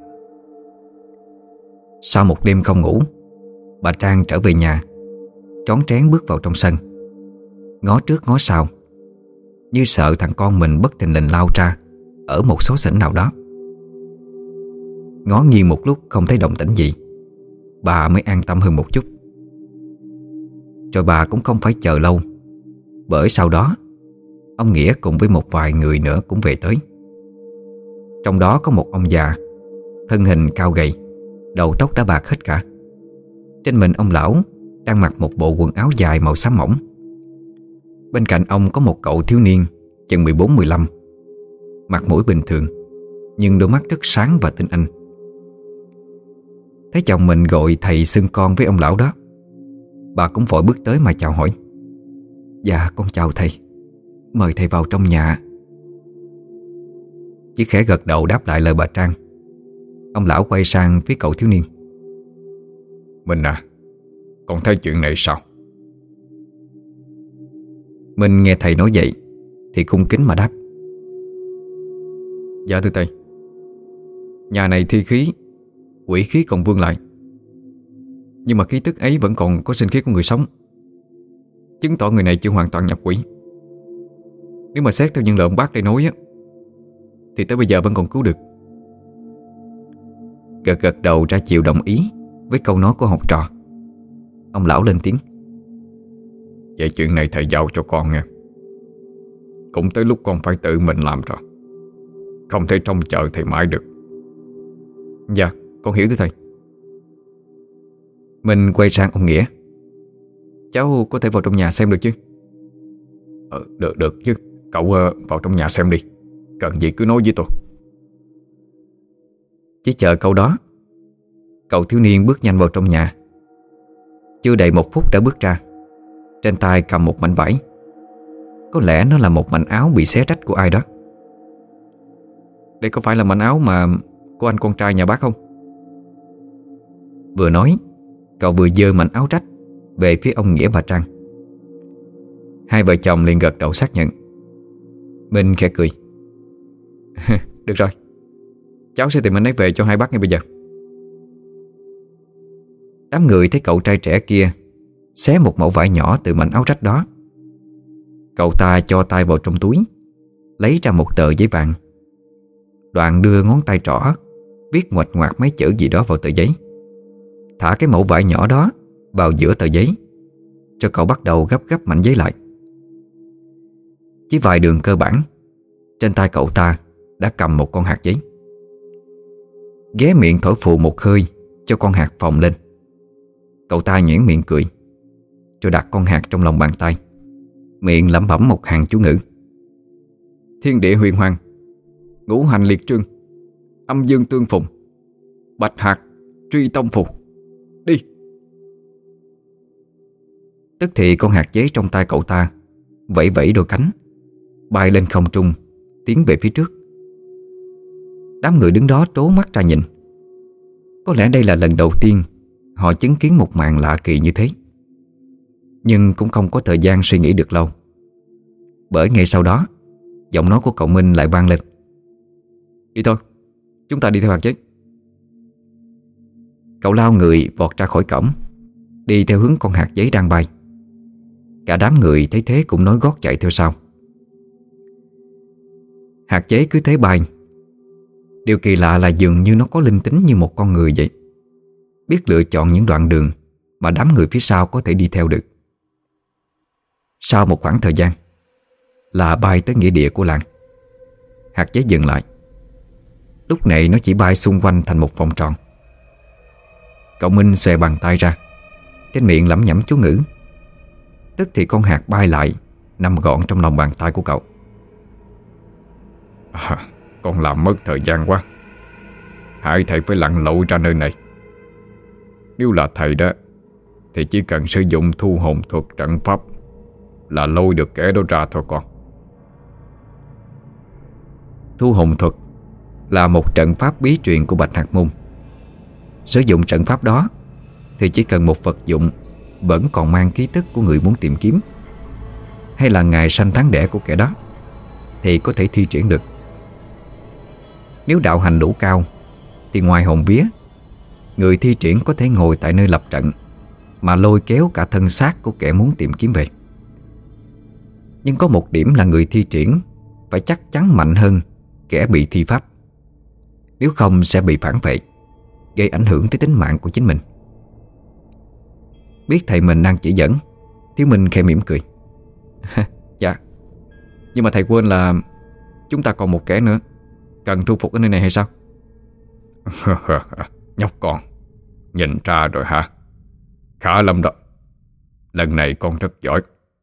Sau một đêm không ngủ, bà Trang trở về nhà, trón trén bước vào trong sân, ngó trước ngó sau, như sợ thằng con mình bất thình lình lao ra ở một số xỉnh nào đó. Ngó nghiêng một lúc không thấy động tĩnh gì, bà mới an tâm hơn một chút. Rồi bà cũng không phải chờ lâu, bởi sau đó ông Nghĩa cùng với một vài người nữa cũng về tới. Trong đó có một ông già, thân hình cao gầy, đầu tóc đã bạc hết cả. Trên mình ông lão đang mặc một bộ quần áo dài màu xám mỏng. Bên cạnh ông có một cậu thiếu niên chừng mười bốn mười lăm, mặt mũi bình thường nhưng đôi mắt rất sáng và tinh anh. Thấy chồng mình gọi thầy xưng con với ông lão đó, bà cũng vội bước tới mà chào hỏi. Dạ con chào thầy, mời thầy vào trong nhà. Chỉ khẽ gật đầu đáp lại lời bà Trang. Ông lão quay sang phía cậu thiếu niên. Mình à, con thấy chuyện này sao? Mình nghe thầy nói vậy thì cung kính mà đáp. Dạ thưa thầy, nhà này thi khí, quỷ khí còn vương lại, nhưng mà khí tức ấy vẫn còn có sinh khí của người sống, chứng tỏ người này chưa hoàn toàn nhập quỷ. Nếu mà xét theo những lời ông bác đây nói á, thì tới bây giờ vẫn còn cứu được. Gật gật đầu ra chiều đồng ý với câu nói của học trò. Ông lão lên tiếng. Vậy chuyện này thầy giao cho con nha. Cũng tới lúc con phải tự mình làm rồi, không thể trông chờ thầy mãi được. Dạ con hiểu thưa thầy. Mình quay sang ông Nghĩa. Cháu có thể vào trong nhà xem được chứ? Ờ, được được chứ. Cậu uh, vào trong nhà xem đi, cần gì cứ nói với tôi. Chỉ chờ câu đó, cậu thiếu niên bước nhanh vào trong nhà. Chưa đầy một phút đã bước ra, trên tay cầm một mảnh vải. Có lẽ nó là một mảnh áo bị xé rách của ai đó. Đây có phải là mảnh áo mà của anh con trai nhà bác không? Vừa nói, cậu vừa giơ mảnh áo rách về phía ông Nghĩa và Trang. Hai vợ chồng liền gật đầu xác nhận. Minh khẽ cười. Được rồi, cháu sẽ tìm anh ấy về cho hai bác ngay bây giờ. Đám người thấy cậu trai trẻ kia xé một mẩu vải nhỏ từ mảnh áo rách đó. Cậu ta cho tay vào trong túi, lấy ra một tờ giấy vàng. Đoạn đưa ngón tay trỏ viết ngoạch ngoạc mấy chữ gì đó vào tờ giấy, thả cái mẩu vải nhỏ đó vào giữa tờ giấy, cho cậu bắt đầu gấp gấp mảnh giấy lại. Chỉ vài đường cơ bản, trên tay cậu ta đã cầm một con hạt giấy. Ghé miệng thổi phù một hơi cho con hạt phồng lên. Cậu ta nhuyễn miệng cười, rồi đặt con hạt trong lòng bàn tay, miệng lẩm bẩm một hàng chú ngữ. Thiên địa huyền hoàng, ngũ hành liệt trương, âm dương tương phùng, bạch hạt truy tông phù. Đi. Tức thì con hạt giấy trong tay cậu ta vẫy vẫy đôi cánh, bay lên không trung, tiến về phía trước. Đám người đứng đó trố mắt ra nhìn. Có lẽ đây là lần đầu tiên họ chứng kiến một màn lạ kỳ như thế. Nhưng cũng không có thời gian suy nghĩ được lâu, bởi ngay sau đó giọng nói của cậu Minh lại vang lên: "Đi thôi, chúng ta đi theo hạt giấy." Cậu lao người vọt ra khỏi cổng, đi theo hướng con hạt giấy đang bay. Cả đám người thấy thế cũng nối gót chạy theo sau. Hạt giấy cứ thế bay. Điều kỳ lạ là dường như nó có linh tính như một con người vậy, biết lựa chọn những đoạn đường mà đám người phía sau có thể đi theo được. Sau một khoảng thời gian là bay tới nghĩa địa của làng, hạt giấy dừng lại. Lúc này nó chỉ bay xung quanh thành một vòng tròn. Cậu Minh xòe bàn tay ra, trên miệng lẩm nhẩm chú ngữ. Tức thì con hạt bay lại, nằm gọn trong lòng bàn tay của cậu. À, con làm mất thời gian quá. Hai thầy phải lặn lội ra nơi này. Nếu là thầy đó thì chỉ cần sử dụng thu hồn thuật trận pháp là lôi được kẻ đó ra thôi con. Thu hồn thuật là một trận pháp bí truyền của Bạch Hạc Môn. Sử dụng trận pháp đó thì chỉ cần một vật dụng vẫn còn mang ký tức của người muốn tìm kiếm, hay là ngày sanh tháng đẻ của kẻ đó, thì có thể thi triển được. Nếu đạo hành đủ cao thì ngoài hồn vía, người thi triển có thể ngồi tại nơi lập trận mà lôi kéo cả thân xác của kẻ muốn tìm kiếm về. Nhưng có một điểm là người thi triển phải chắc chắn mạnh hơn kẻ bị thi pháp, nếu không sẽ bị phản vệ, gây ảnh hưởng tới tính mạng của chính mình. Biết thầy mình đang chỉ dẫn, Thiếu Minh khẽ mỉm cười. Dạ, nhưng mà thầy quên là chúng ta còn một kẻ nữa cần thu phục ở nơi này hay sao? Nhóc con, nhìn ra rồi hả? Khá lắm đó. Lần này con rất giỏi.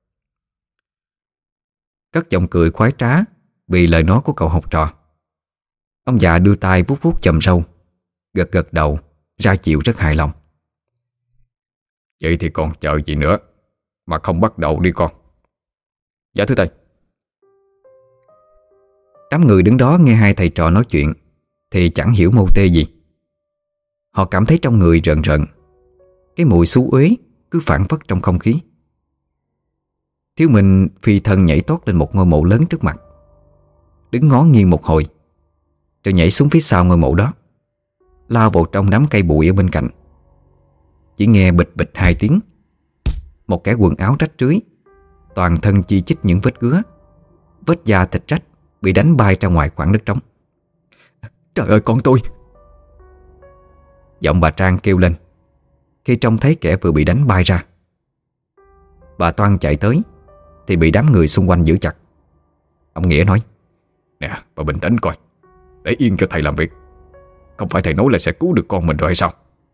Cất giọng cười khoái trá vì lời nói của cậu học trò. Ông già đưa tay vuốt vuốt chòm râu, gật gật đầu ra chiều rất hài lòng. Vậy thì còn chờ gì nữa mà không bắt đầu đi con? Dạ thưa thầy. Đám người đứng đó nghe hai thầy trò nói chuyện thì chẳng hiểu mâu tê gì. Họ cảm thấy trong người rợn rợn, cái mùi xú uế cứ phảng phất trong không khí. Thiếu Minh phi thân nhảy tót lên một ngôi mộ lớn trước mặt, đứng ngó nghiêng một hồi, rồi nhảy xuống phía sau ngôi mộ đó, lao vào trong đám cây bụi ở bên cạnh. Chỉ nghe bịch bịch hai tiếng, một kẻ quần áo rách rưới, toàn thân chi chít những vết ngứa, vết da thịt rách bị đánh bay ra ngoài khoảng đất trống. Trời ơi con tôi! Giọng bà Trang kêu lên khi trông thấy kẻ vừa bị đánh bay ra. Bà toan chạy tới thì bị đám người xung quanh giữ chặt. Ông Nghĩa nói: Nè, bà bình tĩnh coi, để yên cho thầy làm việc. Không phải thầy nói là sẽ cứu được con mình rồi hay sao?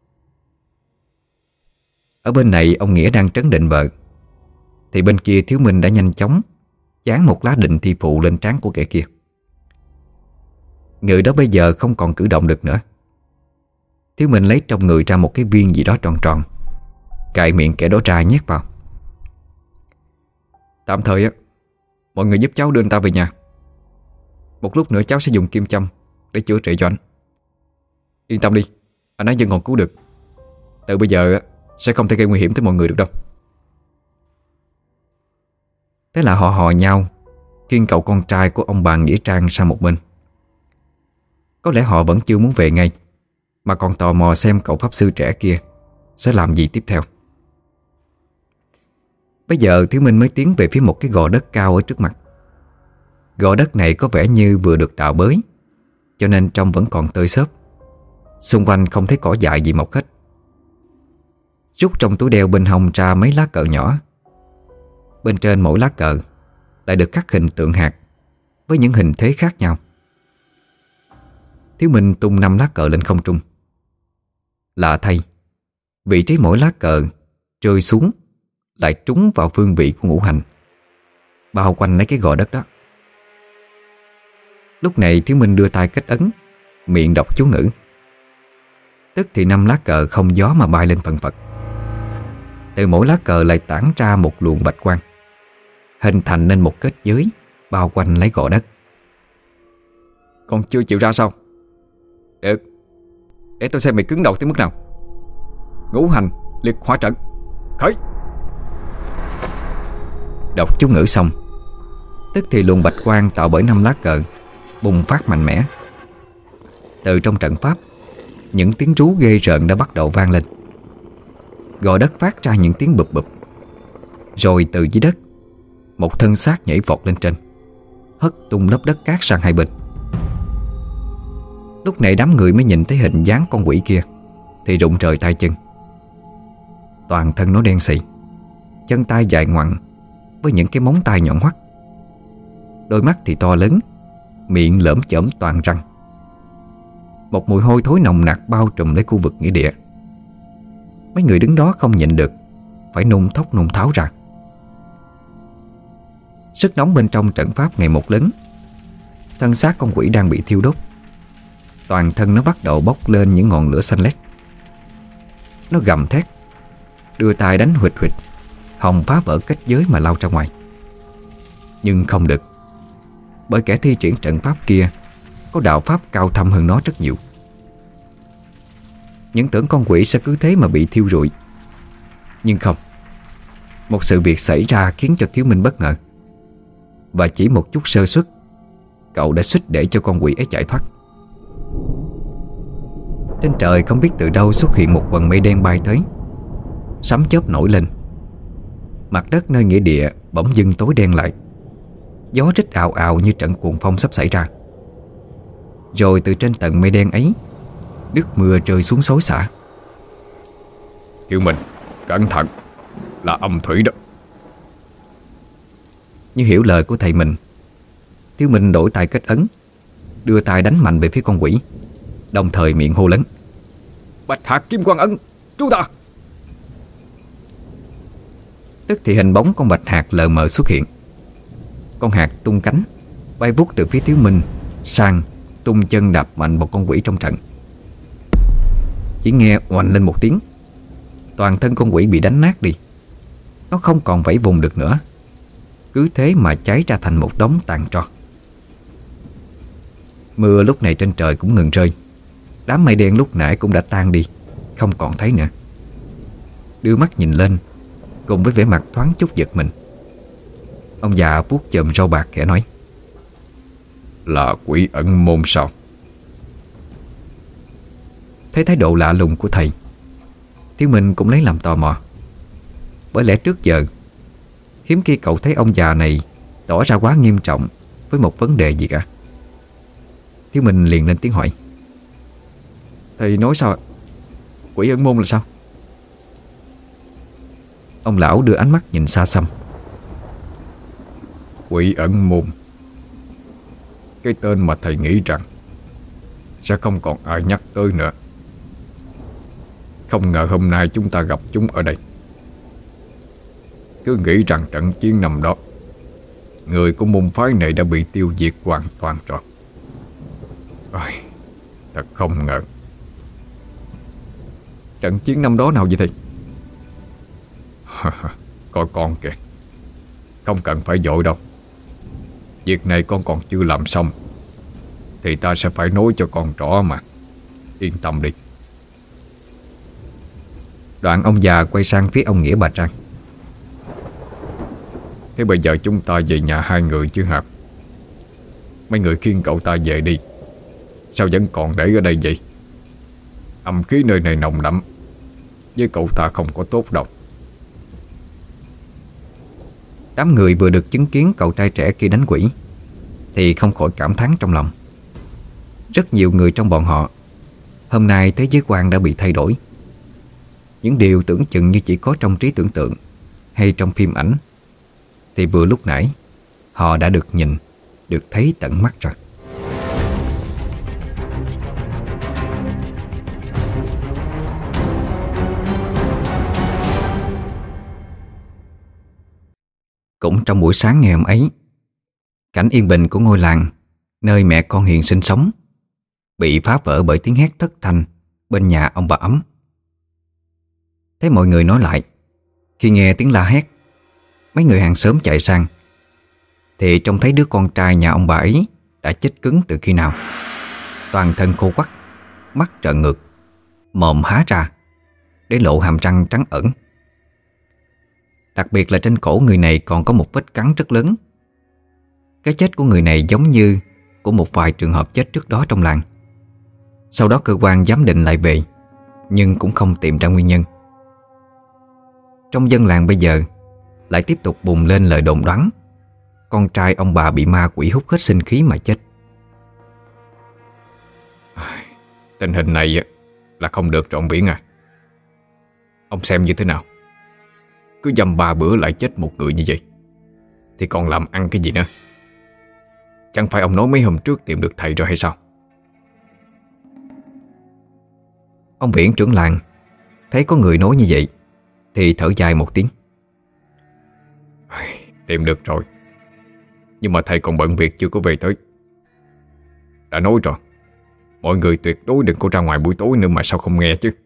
Ở bên này ông Nghĩa đang trấn định vợ, thì bên kia Thiếu Minh đã nhanh chóng dán một lá định thi phụ lên trán của kẻ kia. Người đó bây giờ không còn cử động được nữa. Thiếu Minh lấy trong người ra một cái viên gì đó tròn tròn, cạy miệng kẻ đó ra nhét vào. Tạm thời á, mọi người giúp cháu đưa anh ta về nhà. Một lúc nữa cháu sẽ dùng kim châm để chữa trị cho anh. Yên tâm đi, anh ấy vẫn còn cứu được. Từ bây giờ sẽ không thể gây nguy hiểm tới mọi người được đâu. Thế là họ hò nhau khiêng cậu con trai của ông bà Nghĩa Trang sang một bên. Có lẽ họ vẫn chưa muốn về ngay, mà còn tò mò xem cậu pháp sư trẻ kia sẽ làm gì tiếp theo. Bây giờ Thiếu Minh mới tiến về phía một cái gò đất cao ở trước mặt. Gò đất này có vẻ như vừa được đào bới, cho nên trông vẫn còn tơi xốp. Xung quanh không thấy cỏ dại gì mọc hết. Rút trong túi đeo bên hông ra mấy lá cờ nhỏ. Bên trên mỗi lá cờ lại được khắc hình tượng hạt với những hình thế khác nhau. Thiếu Minh tung năm lá cờ lên không trung. Lạ thay, vị trí mỗi lá cờ rơi xuống lại trúng vào phương vị của ngũ hành, bao quanh lấy cái gò đất đó. Lúc này Thiếu Minh đưa tay kết ấn, miệng đọc chú ngữ. Tức thì năm lá cờ không gió mà bay lên phần phật. Từ mỗi lá cờ lại tản ra một luồng bạch quang, hình thành nên một kết giới bao quanh lấy gò đất. Còn chưa chịu ra sao? Được, để tôi xem mày cứng đầu tới mức nào. Ngũ hành liệt hỏa trận, khởi! Đọc chú ngữ xong, tức thì luồng bạch quang tạo bởi năm lá cờ bùng phát mạnh mẽ. Từ trong trận pháp, những tiếng rú ghê rợn đã bắt đầu vang lên. Gò đất phát ra những tiếng bụp bụp. Rồi từ dưới đất, một thân xác nhảy vọt lên trên, hất tung lớp đất cát sang hai bên. Lúc này đám người mới nhìn thấy hình dáng con quỷ kia thì rụng trời tay chân. Toàn thân nó đen xì, chân tay dài ngoằng với những cái móng tay nhọn hoắt. Đôi mắt thì to lớn, miệng lởm chởm toàn răng. Một mùi hôi thối nồng nặc bao trùm lấy khu vực nghĩa địa. Mấy người đứng đó không nhịn được, phải nôn thốc nôn tháo ra. Sức nóng bên trong trận pháp ngày một lớn. Thân xác con quỷ đang bị thiêu đốt. Toàn thân nó bắt đầu bốc lên những ngọn lửa xanh lét. Nó gầm thét, đưa tay đánh huỵch huỵch, hòng phá vỡ kết giới mà lao ra ngoài. Nhưng không được, bởi kẻ thi triển trận pháp kia có đạo pháp cao thâm hơn nó rất nhiều. Những tưởng con quỷ sẽ cứ thế mà bị thiêu rụi. Nhưng không. Một sự việc xảy ra khiến cho Thiếu Minh bất ngờ. Và chỉ một chút sơ suất, cậu đã suýt để cho con quỷ ấy chạy thoát. Trên trời không biết từ đâu xuất hiện một quần mây đen bay tới. Sấm chớp nổi lên. Mặt đất nơi nghĩa địa bỗng dưng tối đen lại. Gió rít ào ào như trận cuồng phong sắp xảy ra. Rồi từ trên tầng mây đen ấy, nước mưa rơi xuống xối xả. Thiếu Minh, cẩn thận, là âm thủy đó. Như hiểu lời của thầy mình, Thiếu Minh đổi tay kết ấn, đưa tay đánh mạnh về phía con quỷ, đồng thời miệng hô lớn: Bạch hạt kim quang ấn, chú ta! Tức thì hình bóng con bạch hạt lờ mờ xuất hiện. Con hạt tung cánh, bay vút từ phía Thiếu Minh sang, tung chân đạp mạnh một con quỷ trong trận. Chỉ nghe oanh lên một tiếng, toàn thân con quỷ bị đánh nát đi. Nó không còn vẫy vùng được nữa, cứ thế mà cháy ra thành một đống tàn tro. Mưa lúc này trên trời cũng ngừng rơi. Đám mây đen lúc nãy cũng đã tan đi, không còn thấy nữa. Đưa mắt nhìn lên, cùng với vẻ mặt thoáng chút giật mình, ông già vuốt chòm râu bạc khẽ nói: Là quỷ ẩn môn sao? Thấy thái độ lạ lùng của thầy, Thiếu Minh cũng lấy làm tò mò. Bởi lẽ trước giờ hiếm khi cậu thấy ông già này tỏ ra quá nghiêm trọng với một vấn đề gì cả. Thiếu Minh liền lên tiếng hỏi: Thầy nói sao ạ? Quỷ ẩn môn là sao? Ông lão đưa ánh mắt nhìn xa xăm. Quỷ ẩn môn, cái tên mà thầy nghĩ rằng sẽ không còn ai nhắc tới nữa. Không ngờ hôm nay chúng ta gặp chúng ở đây. Cứ nghĩ rằng trận chiến năm đó người của môn phái này đã bị tiêu diệt hoàn toàn rồi. Ôi, thật không ngờ. Trận chiến năm đó nào vậy thầy? Coi con kìa, không cần phải vội đâu. Việc này con còn chưa làm xong thì ta sẽ phải nói cho con rõ mà. Yên tâm đi. Đoạn ông già quay sang phía ông Nghĩa bà Trang: Thế bây giờ chúng ta về nhà hai người chứ hả? Mấy người khiêng cậu ta về đi. Sao vẫn còn để ở đây vậy? Âm khí nơi này nồng đậm, với cậu ta không có tốt đâu. Đám người vừa được chứng kiến cậu trai trẻ kia đánh quỷ thì không khỏi cảm thán trong lòng. Rất nhiều người trong bọn họ hôm nay thế giới quan đã bị thay đổi. Những điều tưởng chừng như chỉ có trong trí tưởng tượng hay trong phim ảnh thì vừa lúc nãy họ đã được nhìn, được thấy tận mắt rồi. Cũng trong buổi sáng ngày hôm ấy, cảnh yên bình của ngôi làng nơi mẹ con Hiền sinh sống bị phá vỡ bởi tiếng hét thất thanh bên nhà ông bà Ấm. Thấy mọi người nói lại, khi nghe tiếng la hét, mấy người hàng xóm chạy sang thì trông thấy đứa con trai nhà ông bà ấy đã chết cứng từ khi nào. Toàn thân khô quắt, mắt trợn ngược, mồm há ra để lộ hàm răng trắng ẩn. Đặc biệt là trên cổ người này còn có một vết cắn rất lớn. Cái chết của người này giống như của một vài trường hợp chết trước đó trong làng. Sau đó cơ quan giám định lại về, nhưng cũng không tìm ra nguyên nhân. Trong dân làng bây giờ lại tiếp tục bùng lên lời đồn đoán con trai ông bà bị ma quỷ hút hết sinh khí mà chết. Tình hình này là không được trọn biển à. Ông xem như thế nào? Cứ dăm ba bữa lại chết một người như vậy thì còn làm ăn cái gì nữa? Chẳng phải ông nói mấy hôm trước tìm được thầy rồi hay sao? Ông Viễn trưởng làng thấy có người nói như vậy thì thở dài một tiếng. Tìm được rồi, nhưng mà thầy còn bận việc chưa có về tới. Đã nói rồi, mọi người tuyệt đối đừng có ra ngoài buổi tối nữa, mà sao không nghe chứ.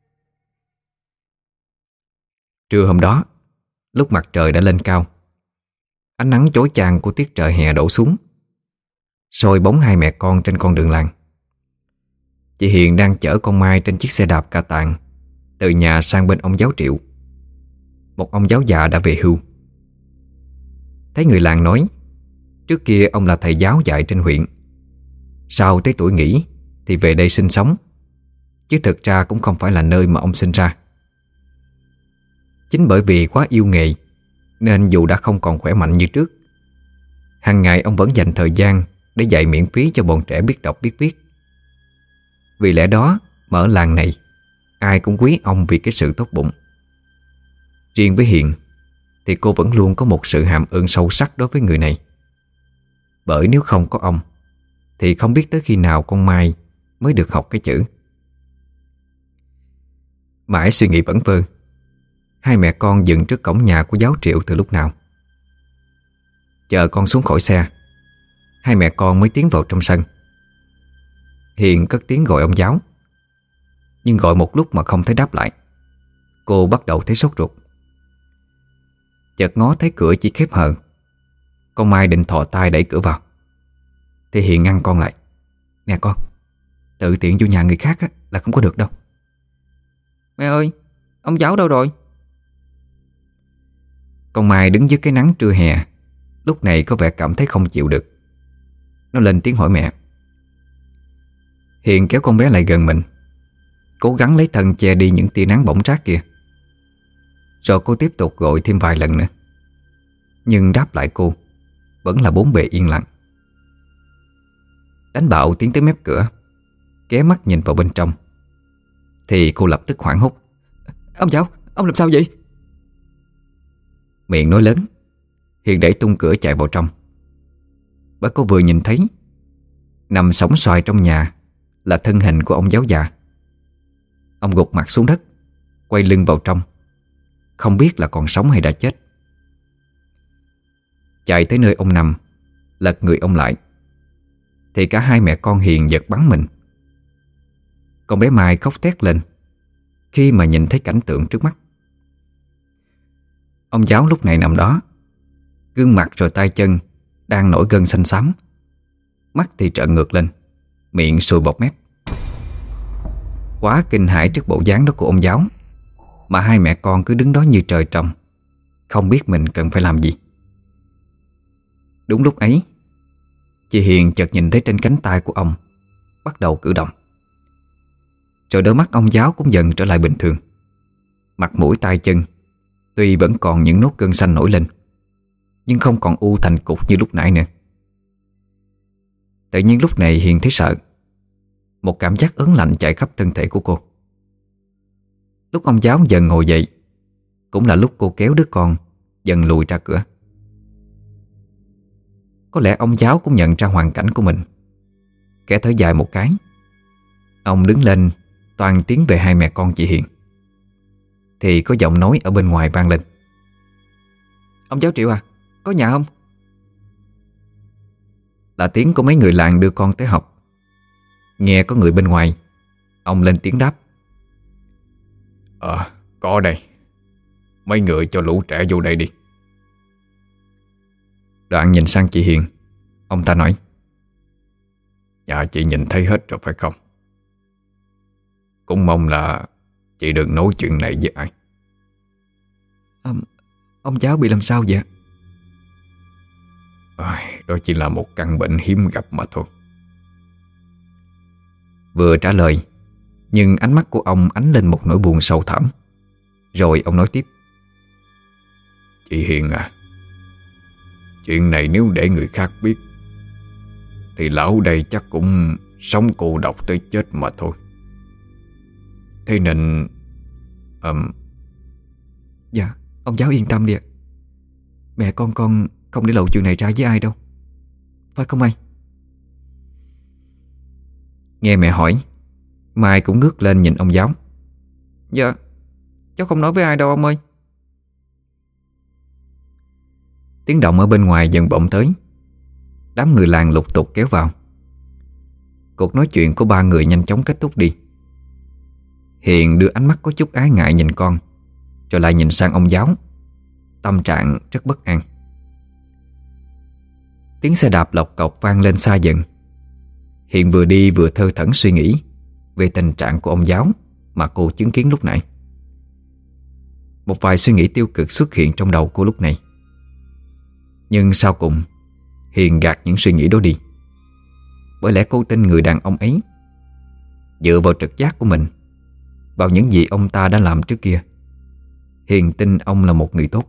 Trưa hôm đó, lúc mặt trời đã lên cao, ánh nắng chói chang của tiết trời hè đổ xuống, soi bóng hai mẹ con trên con đường làng. Chị Hiền đang chở con Mai trên chiếc xe đạp ca tàng từ nhà sang bên ông giáo Triệu, một ông giáo già đã về hưu. Thấy người làng nói trước kia ông là thầy giáo dạy trên huyện, sau tới tuổi nghỉ thì về đây sinh sống, chứ thực ra cũng không phải là nơi mà ông sinh ra. Chính bởi vì quá yêu nghề nên dù đã không còn khỏe mạnh như trước, hàng ngày ông vẫn dành thời gian để dạy miễn phí cho bọn trẻ biết đọc biết viết. Vì lẽ đó mà ở làng này ai cũng quý ông vì cái sự tốt bụng. Riêng với Hiền thì cô vẫn luôn có một sự hàm ơn sâu sắc đối với người này. Bởi nếu không có ông thì không biết tới khi nào con Mai mới được học cái chữ. Mãi suy nghĩ vẩn vơ, hai mẹ con dừng trước cổng nhà của giáo Triệu từ lúc nào. Chờ con xuống khỏi xe, hai mẹ con mới tiến vào trong sân. Hiền cất tiếng gọi ông giáo, nhưng gọi một lúc mà không thấy đáp lại. Cô bắt đầu thấy sốt ruột. Chợt ngó thấy cửa chỉ khép hờ, con Mai định thò tay đẩy cửa vào thì Hiền ngăn con lại. Nè con, tự tiện vô nhà người khác á, là không có được đâu. Mẹ ơi, ông giáo đâu rồi? Con Mai đứng dưới cái nắng trưa hè lúc này có vẻ cảm thấy không chịu được. Nó lên tiếng hỏi mẹ. Hiền kéo con bé lại gần mình, cố gắng lấy thân che đi những tia nắng bỏng rát kia. Rồi cô tiếp tục gọi thêm vài lần nữa, nhưng đáp lại cô vẫn là bốn bề yên lặng. Đánh bạo tiến tới mép cửa, ghé mắt nhìn vào bên trong thì cô lập tức hoảng hốt. Ông giáo, ông làm sao vậy? Miệng nói lớn, Hiền đẩy tung cửa chạy vào trong. Bà cô vừa nhìn thấy nằm sóng xoài trong nhà là thân hình của ông giáo già. Ông gục mặt xuống đất, quay lưng vào trong, không biết là còn sống hay đã chết. Chạy tới nơi ông nằm, lật người ông lại thì cả hai mẹ con Hiền giật bắn mình. Con bé Mai khóc thét lên khi mà nhìn thấy cảnh tượng trước mắt. Ông giáo lúc này nằm đó, gương mặt rồi tay chân đang nổi gân xanh xám, mắt thì trợn ngược lên, miệng sùi bọt mép. Quá kinh hãi trước bộ dáng đó của ông giáo mà hai mẹ con cứ đứng đó như trời trồng, không biết mình cần phải làm gì. Đúng lúc ấy, chị Hiền chợt nhìn thấy trên cánh tay của ông bắt đầu cử động. Rồi đôi mắt ông giáo cũng dần trở lại bình thường. Mặt mũi tay chân tuy vẫn còn những nốt gân xanh nổi lên, nhưng không còn u thành cục như lúc nãy nữa. Tự nhiên lúc này Hiền thấy sợ. Một cảm giác ớn lạnh chạy khắp thân thể của cô. Lúc ông giáo dần ngồi dậy cũng là lúc cô kéo đứa con dần lùi ra cửa. Có lẽ ông giáo cũng nhận ra hoàn cảnh của mình, khẽ thở dài một cái. Ông đứng lên toan tiến về hai mẹ con chị Hiền thì có giọng nói ở bên ngoài vang lên. Ông giáo Triệu à, có nhà không? Là tiếng của mấy người làng đưa con tới học. Nghe có người bên ngoài, ông lên tiếng đáp. Ờ, có đây. Mấy người cho lũ trẻ vô đây đi. Đoạn nhìn sang chị Hiền, ông ta nói. Nhà chị nhìn thấy hết rồi phải không? Cũng mong là chị đừng nói chuyện này với ai. À, Ông cháu bị làm sao vậy? À, đó chỉ là một căn bệnh hiếm gặp mà thôi. Vừa trả lời, nhưng ánh mắt của ông ánh lên một nỗi buồn sâu thẳm. Rồi ông nói tiếp: Chị Hiền à, chuyện này nếu để người khác biết thì lão đây chắc cũng sống cô độc tới chết mà thôi. Thế nên um... Dạ, ông cháu yên tâm đi ạ. Mẹ con con không để lộ chuyện này ra với ai đâu, phải không Mai? Nghe mẹ hỏi, Mai cũng ngước lên nhìn ông giáo. Dạ, cháu không nói với ai đâu ông ơi. Tiếng động ở bên ngoài dần vọng tới. Đám người làng lục tục kéo vào. Cuộc nói chuyện của ba người nhanh chóng kết thúc đi. Hiền đưa ánh mắt có chút ái ngại nhìn con, rồi lại nhìn sang ông giáo. Tâm trạng rất bất an. Tiếng xe đạp lộc cộc vang lên xa dần. Hiền vừa đi vừa thơ thẩn suy nghĩ về tình trạng của ông giáo mà cô chứng kiến lúc nãy. Một vài suy nghĩ tiêu cực xuất hiện trong đầu cô lúc này. Nhưng sau cùng Hiền gạt những suy nghĩ đó đi. Bởi lẽ cô tin người đàn ông ấy. Dựa vào trực giác của mình, vào những gì ông ta đã làm trước kia, Hiền tin ông là một người tốt.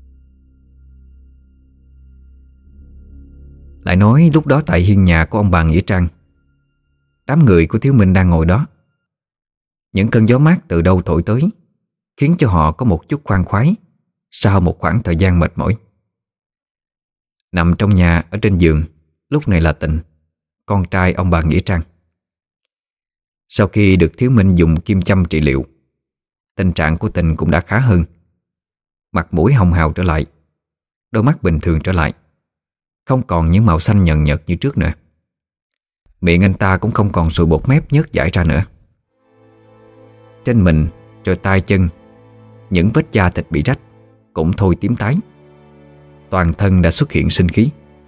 Lại nói lúc đó tại hiên nhà của ông bà Nghĩa Trang, đám người của Thiếu Minh đang ngồi đó. Những cơn gió mát từ đâu thổi tới khiến cho họ có một chút khoan khoái sau một khoảng thời gian mệt mỏi. Nằm trong nhà ở trên giường lúc này là Tịnh, con trai ông bà Nghĩa Trang. Sau khi được Thiếu Minh dùng kim châm trị liệu, tình trạng của Tịnh cũng đã khá hơn. Mặt mũi hồng hào trở lại, đôi mắt bình thường trở lại, không còn những màu xanh nhợn nhợt như trước nữa. Miệng anh ta cũng không còn sùi bọt mép nhớt dãi ra nữa. Trên mình rồi tay chân, những vết da thịt bị rách cũng thôi tím tái. Toàn thân đã xuất hiện sinh khí.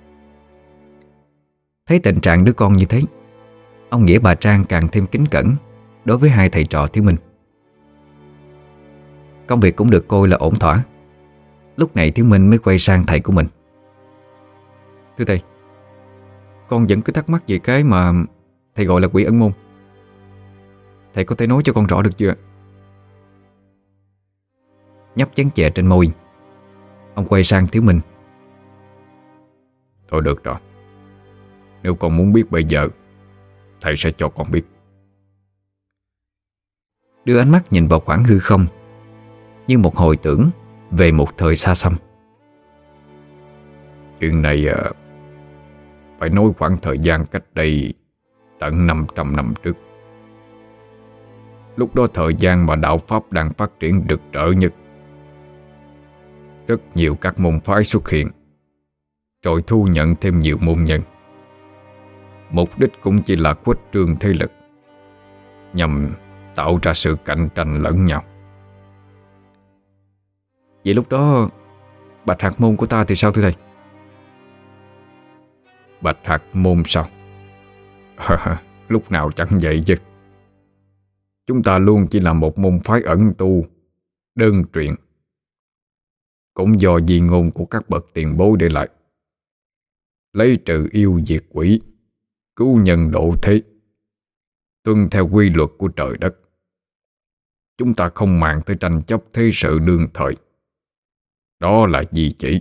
Thấy tình trạng đứa con như thế, ông Nghĩa bà Trang càng thêm kính cẩn đối với hai thầy trò Thiếu Minh. Công việc cũng được coi là ổn thỏa. Lúc này Thiếu Minh mới quay sang thầy của mình. Thưa thầy, con vẫn cứ thắc mắc về cái mà thầy gọi là quỷ ẩn môn. Thầy có thể nói cho con rõ được chưa? Nhấp chén chè trên môi, ông quay sang Thiếu Minh. Thôi được rồi, nếu con muốn biết bây giờ, thầy sẽ cho con biết. Đưa ánh mắt nhìn vào khoảng hư không, như một hồi tưởng về một thời xa xăm. Chuyện này à, phải nói khoảng thời gian cách đây tận năm trăm năm trước. Lúc đó thời gian mà đạo Pháp đang phát triển rực rỡ nhất. Rất nhiều các môn phái xuất hiện, rồi thu nhận thêm nhiều môn nhân. Mục đích cũng chỉ là khuếch trương thế lực, nhằm tạo ra sự cạnh tranh lẫn nhau. Vậy lúc đó Bạch Hạc môn của ta thì sao thưa thầy? Bạch Hạc môn sao? Lúc nào chẳng vậy chứ. Chúng ta luôn chỉ là một môn phái ẩn tu, đơn truyện, cũng do di ngôn của các bậc tiền bối để lại. Lấy trừ yêu diệt quỷ, cứu nhân độ thế, tuân theo quy luật của trời đất. Chúng ta không màng tới tranh chấp thế sự đương thời. Đó là gì chỉ?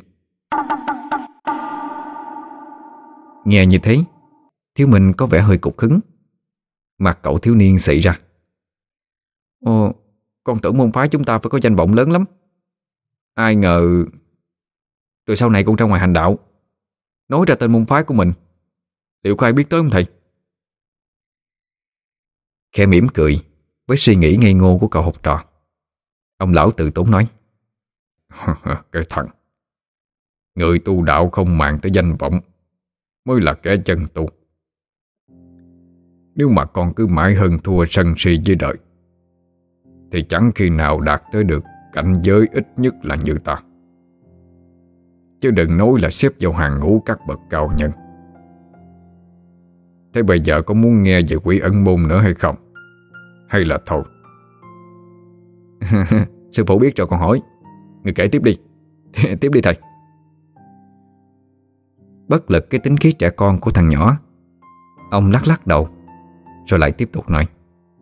Nghe như thế, Thiếu Minh có vẻ hơi cục hứng. Mặt cậu thiếu niên xảy ra. Ồ, con tưởng môn phái chúng ta phải có danh vọng lớn lắm. Ai ngờ. Rồi sau này con ra ngoài hành đạo, nói ra tên môn phái của mình, liệu có ai biết tới không thầy? Khẽ mỉm cười với suy nghĩ ngây ngô của cậu học trò, ông lão tự tốn nói. Cái thằng, người tu đạo không màng tới danh vọng mới là kẻ chân tu. Nếu mà con cứ mãi hơn thua sân si với đời, thì chẳng khi nào đạt tới được cảnh giới ít nhất là như ta. Chứ đừng nói là xếp vào hàng ngũ các bậc cao nhân. Thế bây giờ có muốn nghe về quỷ ẩn môn nữa hay không? Hay là thôi? Sư phụ biết rồi còn hỏi. Người kể tiếp đi. Tiếp đi thầy. Bất lực cái tính khí trẻ con của thằng nhỏ, ông lắc lắc đầu, rồi lại tiếp tục nói.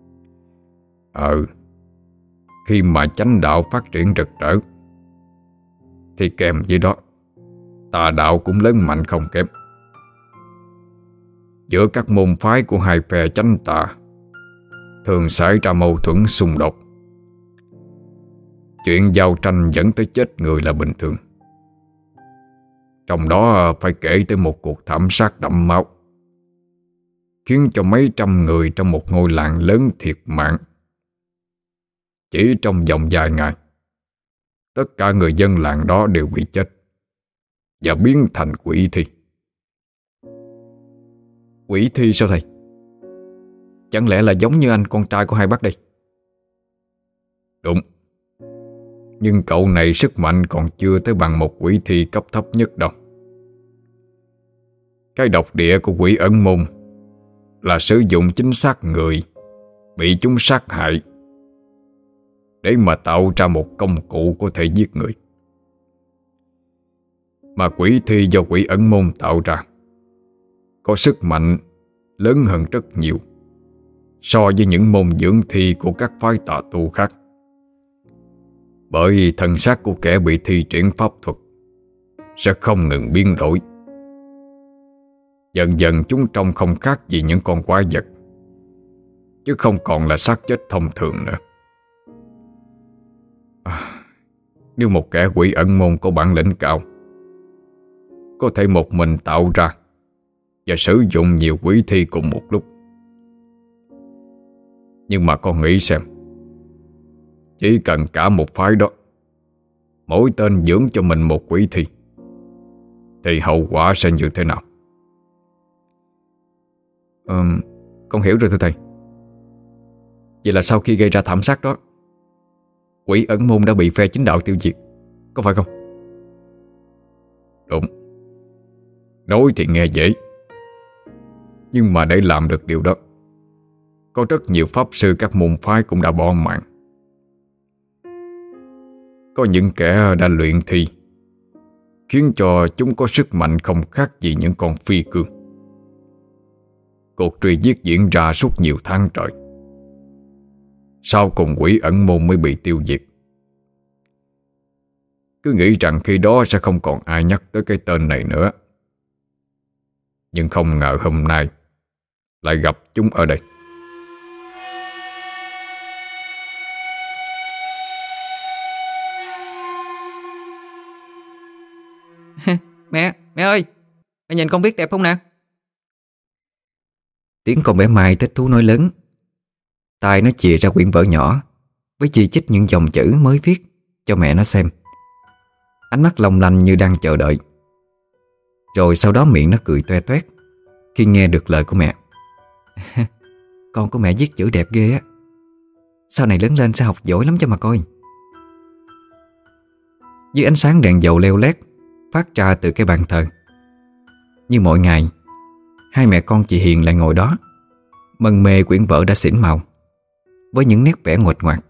Ờ Khi mà chánh đạo phát triển rực rỡ thì kèm với đó tà đạo cũng lớn mạnh không kém. Giữa các môn phái của hai phe chánh tà thường xảy ra mâu thuẫn xung đột. Chuyện giao tranh dẫn tới chết người là bình thường. Trong đó phải kể tới một cuộc thảm sát đẫm máu, khiến cho mấy trăm người trong một ngôi làng lớn thiệt mạng. Chỉ trong vòng vài ngày, tất cả người dân làng đó đều bị chết và biến thành quỷ thi. Quỷ thi sao thầy? Chẳng lẽ là giống như anh con trai của hai bác đây? Đúng. Nhưng cậu này sức mạnh còn chưa tới bằng một quỷ thi cấp thấp nhất đâu. Cái độc địa của quỷ ẩn môn là sử dụng chính xác người bị chúng sát hại để mà tạo ra một công cụ có thể giết người. Mà quỷ thi do quỷ ẩn môn tạo ra có sức mạnh lớn hơn rất nhiều so với những môn dưỡng thi của các phái tà tu khác. Bởi thân xác của kẻ bị thi triển pháp thuật sẽ không ngừng biến đổi. Dần dần chúng trông không khác gì những con quái vật, chứ không còn là xác chết thông thường nữa. À, nếu một kẻ quỷ ẩn môn có bản lĩnh cao, có thể một mình tạo ra và sử dụng nhiều quỷ thi cùng một lúc. Nhưng mà con nghĩ xem, chỉ cần cả một phái đó mỗi tên dưỡng cho mình một quỷ thi thì hậu quả sẽ như thế nào? Ờ, con hiểu rồi thưa thầy. Vậy là sau khi gây ra thảm sát đó, quỷ ẩn môn đã bị phe chính đạo tiêu diệt, có phải không? Đúng. Nói thì nghe dễ, nhưng mà để làm được điều đó, có rất nhiều pháp sư các môn phái cũng đã bỏ mạng. Có những kẻ đã luyện thi, khiến cho chúng có sức mạnh không khác gì những con phi cương. Cuộc truy giết diễn ra suốt nhiều tháng trời. Sau cùng quỷ ẩn môn mới bị tiêu diệt. Cứ nghĩ rằng khi đó sẽ không còn ai nhắc tới cái tên này nữa. Nhưng không ngờ hôm nay lại gặp chúng ở đây. Mẹ, mẹ ơi, mẹ nhìn con biết đẹp không nè? Tiếng con bé Mai thích thú nói lớn. Tai nó chìa ra quyển vở nhỏ với chi chít những dòng chữ mới viết cho mẹ nó xem. Ánh mắt long lanh như đang chờ đợi. Rồi sau đó miệng nó cười toe toét khi nghe được lời của mẹ. Con của mẹ viết chữ đẹp ghê á. Sau này lớn lên sẽ học giỏi lắm cho mà coi. Dưới ánh sáng đèn dầu leo lét phát ra từ cái bàn thờ, như mọi ngày, hai mẹ con chị Hiền lại ngồi đó mân mê quyển vở đã xỉn màu với những nét vẽ nguệch ngoạc.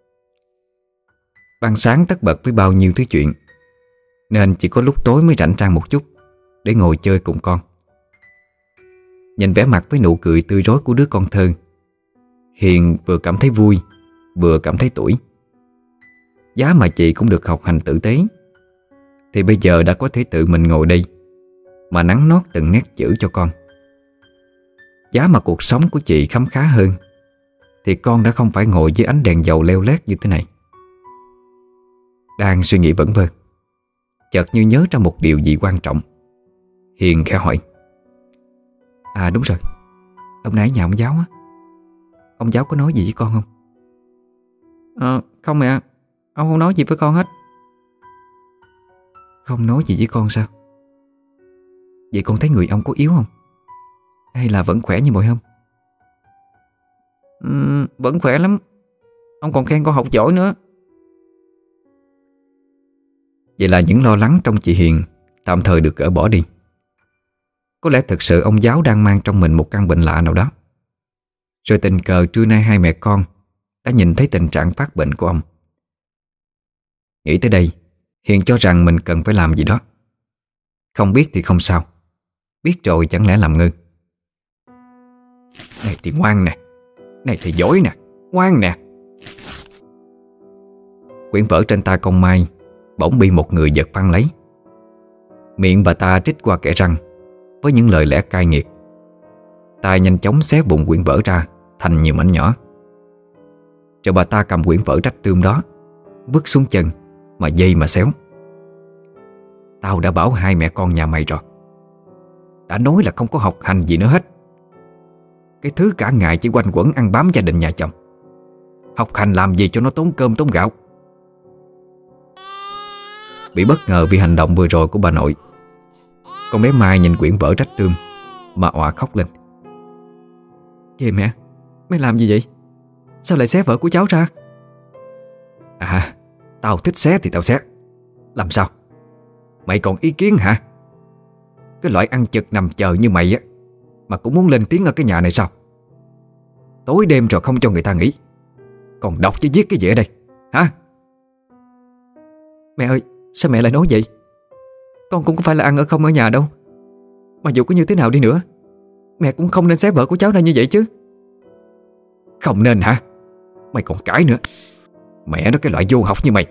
Ban sáng tất bật với bao nhiêu thứ chuyện, nên chỉ có lúc tối mới rảnh rang một chút để ngồi chơi cùng con. Nhìn vẻ mặt với nụ cười tươi rói của đứa con thơ, Hiền vừa cảm thấy vui vừa cảm thấy tủi. Giá mà chị cũng được học hành tử tế, thì bây giờ đã có thể tự mình ngồi đây mà nắn nót từng nét chữ cho con. Giá mà cuộc sống của chị khấm khá hơn, thì con đã không phải ngồi dưới ánh đèn dầu leo lét như thế này. Đang suy nghĩ vẩn vơ, chợt như nhớ ra một điều gì quan trọng. Hiền khẽ hỏi: À đúng rồi, hôm nay ở nhà ông giáo á, ông giáo có nói gì với con không? Ờ, không mẹ, ông không nói gì với con hết. Không nói gì với con sao? Vậy con thấy người ông có yếu không? Hay là vẫn khỏe như mọi hôm? uhm, Vẫn khỏe lắm. Ông còn khen con học giỏi nữa. Vậy là những lo lắng trong chị Hiền tạm thời được gỡ bỏ đi. Có lẽ thực sự ông giáo đang mang trong mình một căn bệnh lạ nào đó. Rồi tình cờ trưa nay hai mẹ con đã nhìn thấy tình trạng phát bệnh của ông. Nghĩ tới đây, Hiền cho rằng mình cần phải làm gì đó. Không biết thì không sao, biết rồi chẳng lẽ làm ngơ. Này thì ngoan nè, này thì giỏi nè, ngoan nè. Quyển vở trên tay con Mai bỗng bị một người giật phăng lấy. Miệng bà ta trích qua kẽ răng với những lời lẽ cay nghiệt. Tay nhanh chóng xé vụn quyển vở ra thành nhiều mảnh nhỏ. Rồi bà ta cầm quyển vở rách tươm đó vứt xuống chân mà dây mà xéo. Tao đã bảo hai mẹ con nhà mày rồi, đã nói là không có học hành gì nữa hết. Cái thứ cả ngày chỉ quanh quẩn ăn bám gia đình nhà chồng, học hành làm gì cho nó tốn cơm tốn gạo. Bị bất ngờ vì hành động vừa rồi của bà nội, con bé Mai nhìn quyển vở rách tươm mà òa khóc lên. Kìa mẹ, mẹ làm gì vậy? Sao lại xé vở của cháu ra? À, tao thích xé thì tao xé. Làm sao? Mày còn ý kiến hả? Cái loại ăn chực nằm chờ như mày á mà cũng muốn lên tiếng ở cái nhà này sao? Tối đêm rồi không cho người ta nghỉ, còn đọc chứ viết cái gì ở đây hả? Mẹ ơi, sao mẹ lại nói vậy? Con cũng không phải là ăn ở không ở nhà đâu. Mà dù có như thế nào đi nữa, mẹ cũng không nên xé vở của cháu ra như vậy chứ. Không nên hả? Mày còn cãi nữa. Mẹ nó cái loại vô học như mày.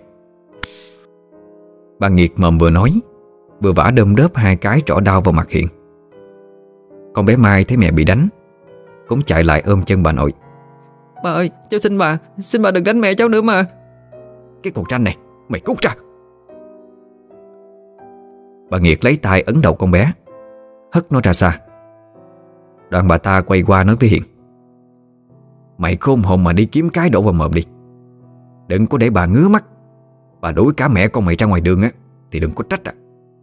Bà nghiệt mồm vừa nói, vừa vả đơm đớp hai cái trỏ đau vào mặt Hiền. Con bé Mai thấy mẹ bị đánh cũng chạy lại ôm chân bà nội. Bà ơi, cháu xin bà, xin bà đừng đánh mẹ cháu nữa mà. Cái con tranh này, mày cút ra. Bà nghiệt lấy tay ấn đầu con bé, hất nó ra xa. Đoạn bà ta quay qua nói với Hiền: Mày khôn hồn mà đi kiếm cái đổ vào mồm đi. Đừng có để bà ngứa mắt. Bà đuổi cả mẹ con mày ra ngoài đường á thì đừng có trách à.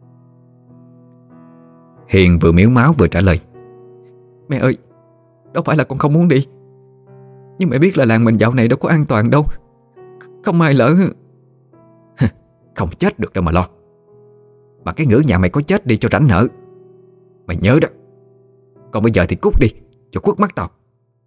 Hiền vừa miếu máu vừa trả lời: Mẹ ơi, đâu phải là con không muốn đi, nhưng mẹ biết là làng mình dạo này đâu có an toàn đâu. Không may lỡ. Không chết được đâu mà lo. Mà cái ngữ nhà mày có chết đi cho rảnh nợ. Mày nhớ đó. Còn bây giờ thì cút đi cho khuất mắt tao.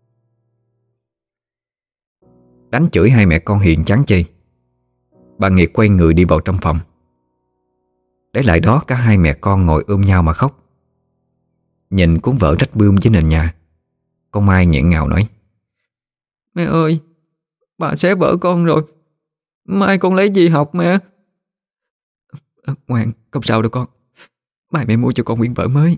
Đánh chửi hai mẹ con Hiền chán chê, bà nghiệt quay người đi vào trong phòng. Để lại đó cả hai mẹ con ngồi ôm nhau mà khóc. Nhìn cuốn vở rách bươm dưới nền nhà, con Mai nghẹn ngào nói: Mẹ ơi, bà xé vở con rồi, mai con lấy gì học mẹ? À, ngoan, không sao đâu con. Mai mẹ mua cho con quyển vở mới.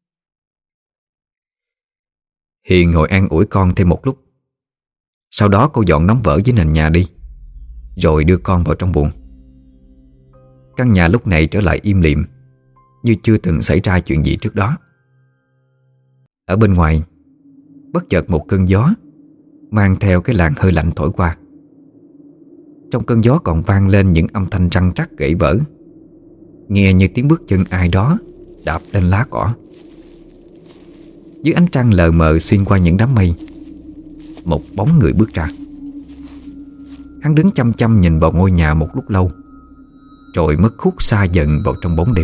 Hiền ngồi an ủi con thêm một lúc. Sau đó cô dọn nắm vở dưới nền nhà đi, rồi đưa con vào trong buồng. Căn nhà lúc này trở lại im lìm, như chưa từng xảy ra chuyện gì trước đó. Ở bên ngoài, bất chợt một cơn gió mang theo cái làn hơi lạnh thổi qua. Trong cơn gió còn vang lên những âm thanh răng rắc gãy vỡ, nghe như tiếng bước chân ai đó đạp lên lá cỏ. Dưới ánh trăng lờ mờ xuyên qua những đám mây, một bóng người bước ra. Hắn đứng chăm chăm nhìn vào ngôi nhà một lúc lâu, rồi mất hút xa dần vào trong bóng đêm.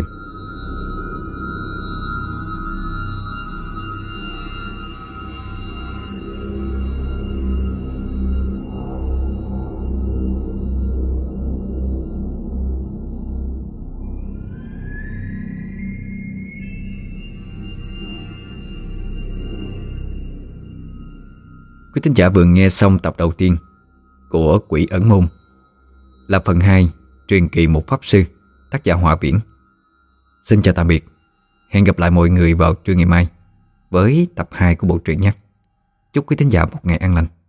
Quý thính giả vừa nghe xong tập đầu tiên của Quỷ Ẩn Môn, là phần hai truyền kỳ một pháp sư, tác giả Họa Viễn. Xin chào tạm biệt. Hẹn gặp lại mọi người vào trưa ngày mai với tập hai của bộ truyện nhé. Chúc quý thính giả một ngày an lành.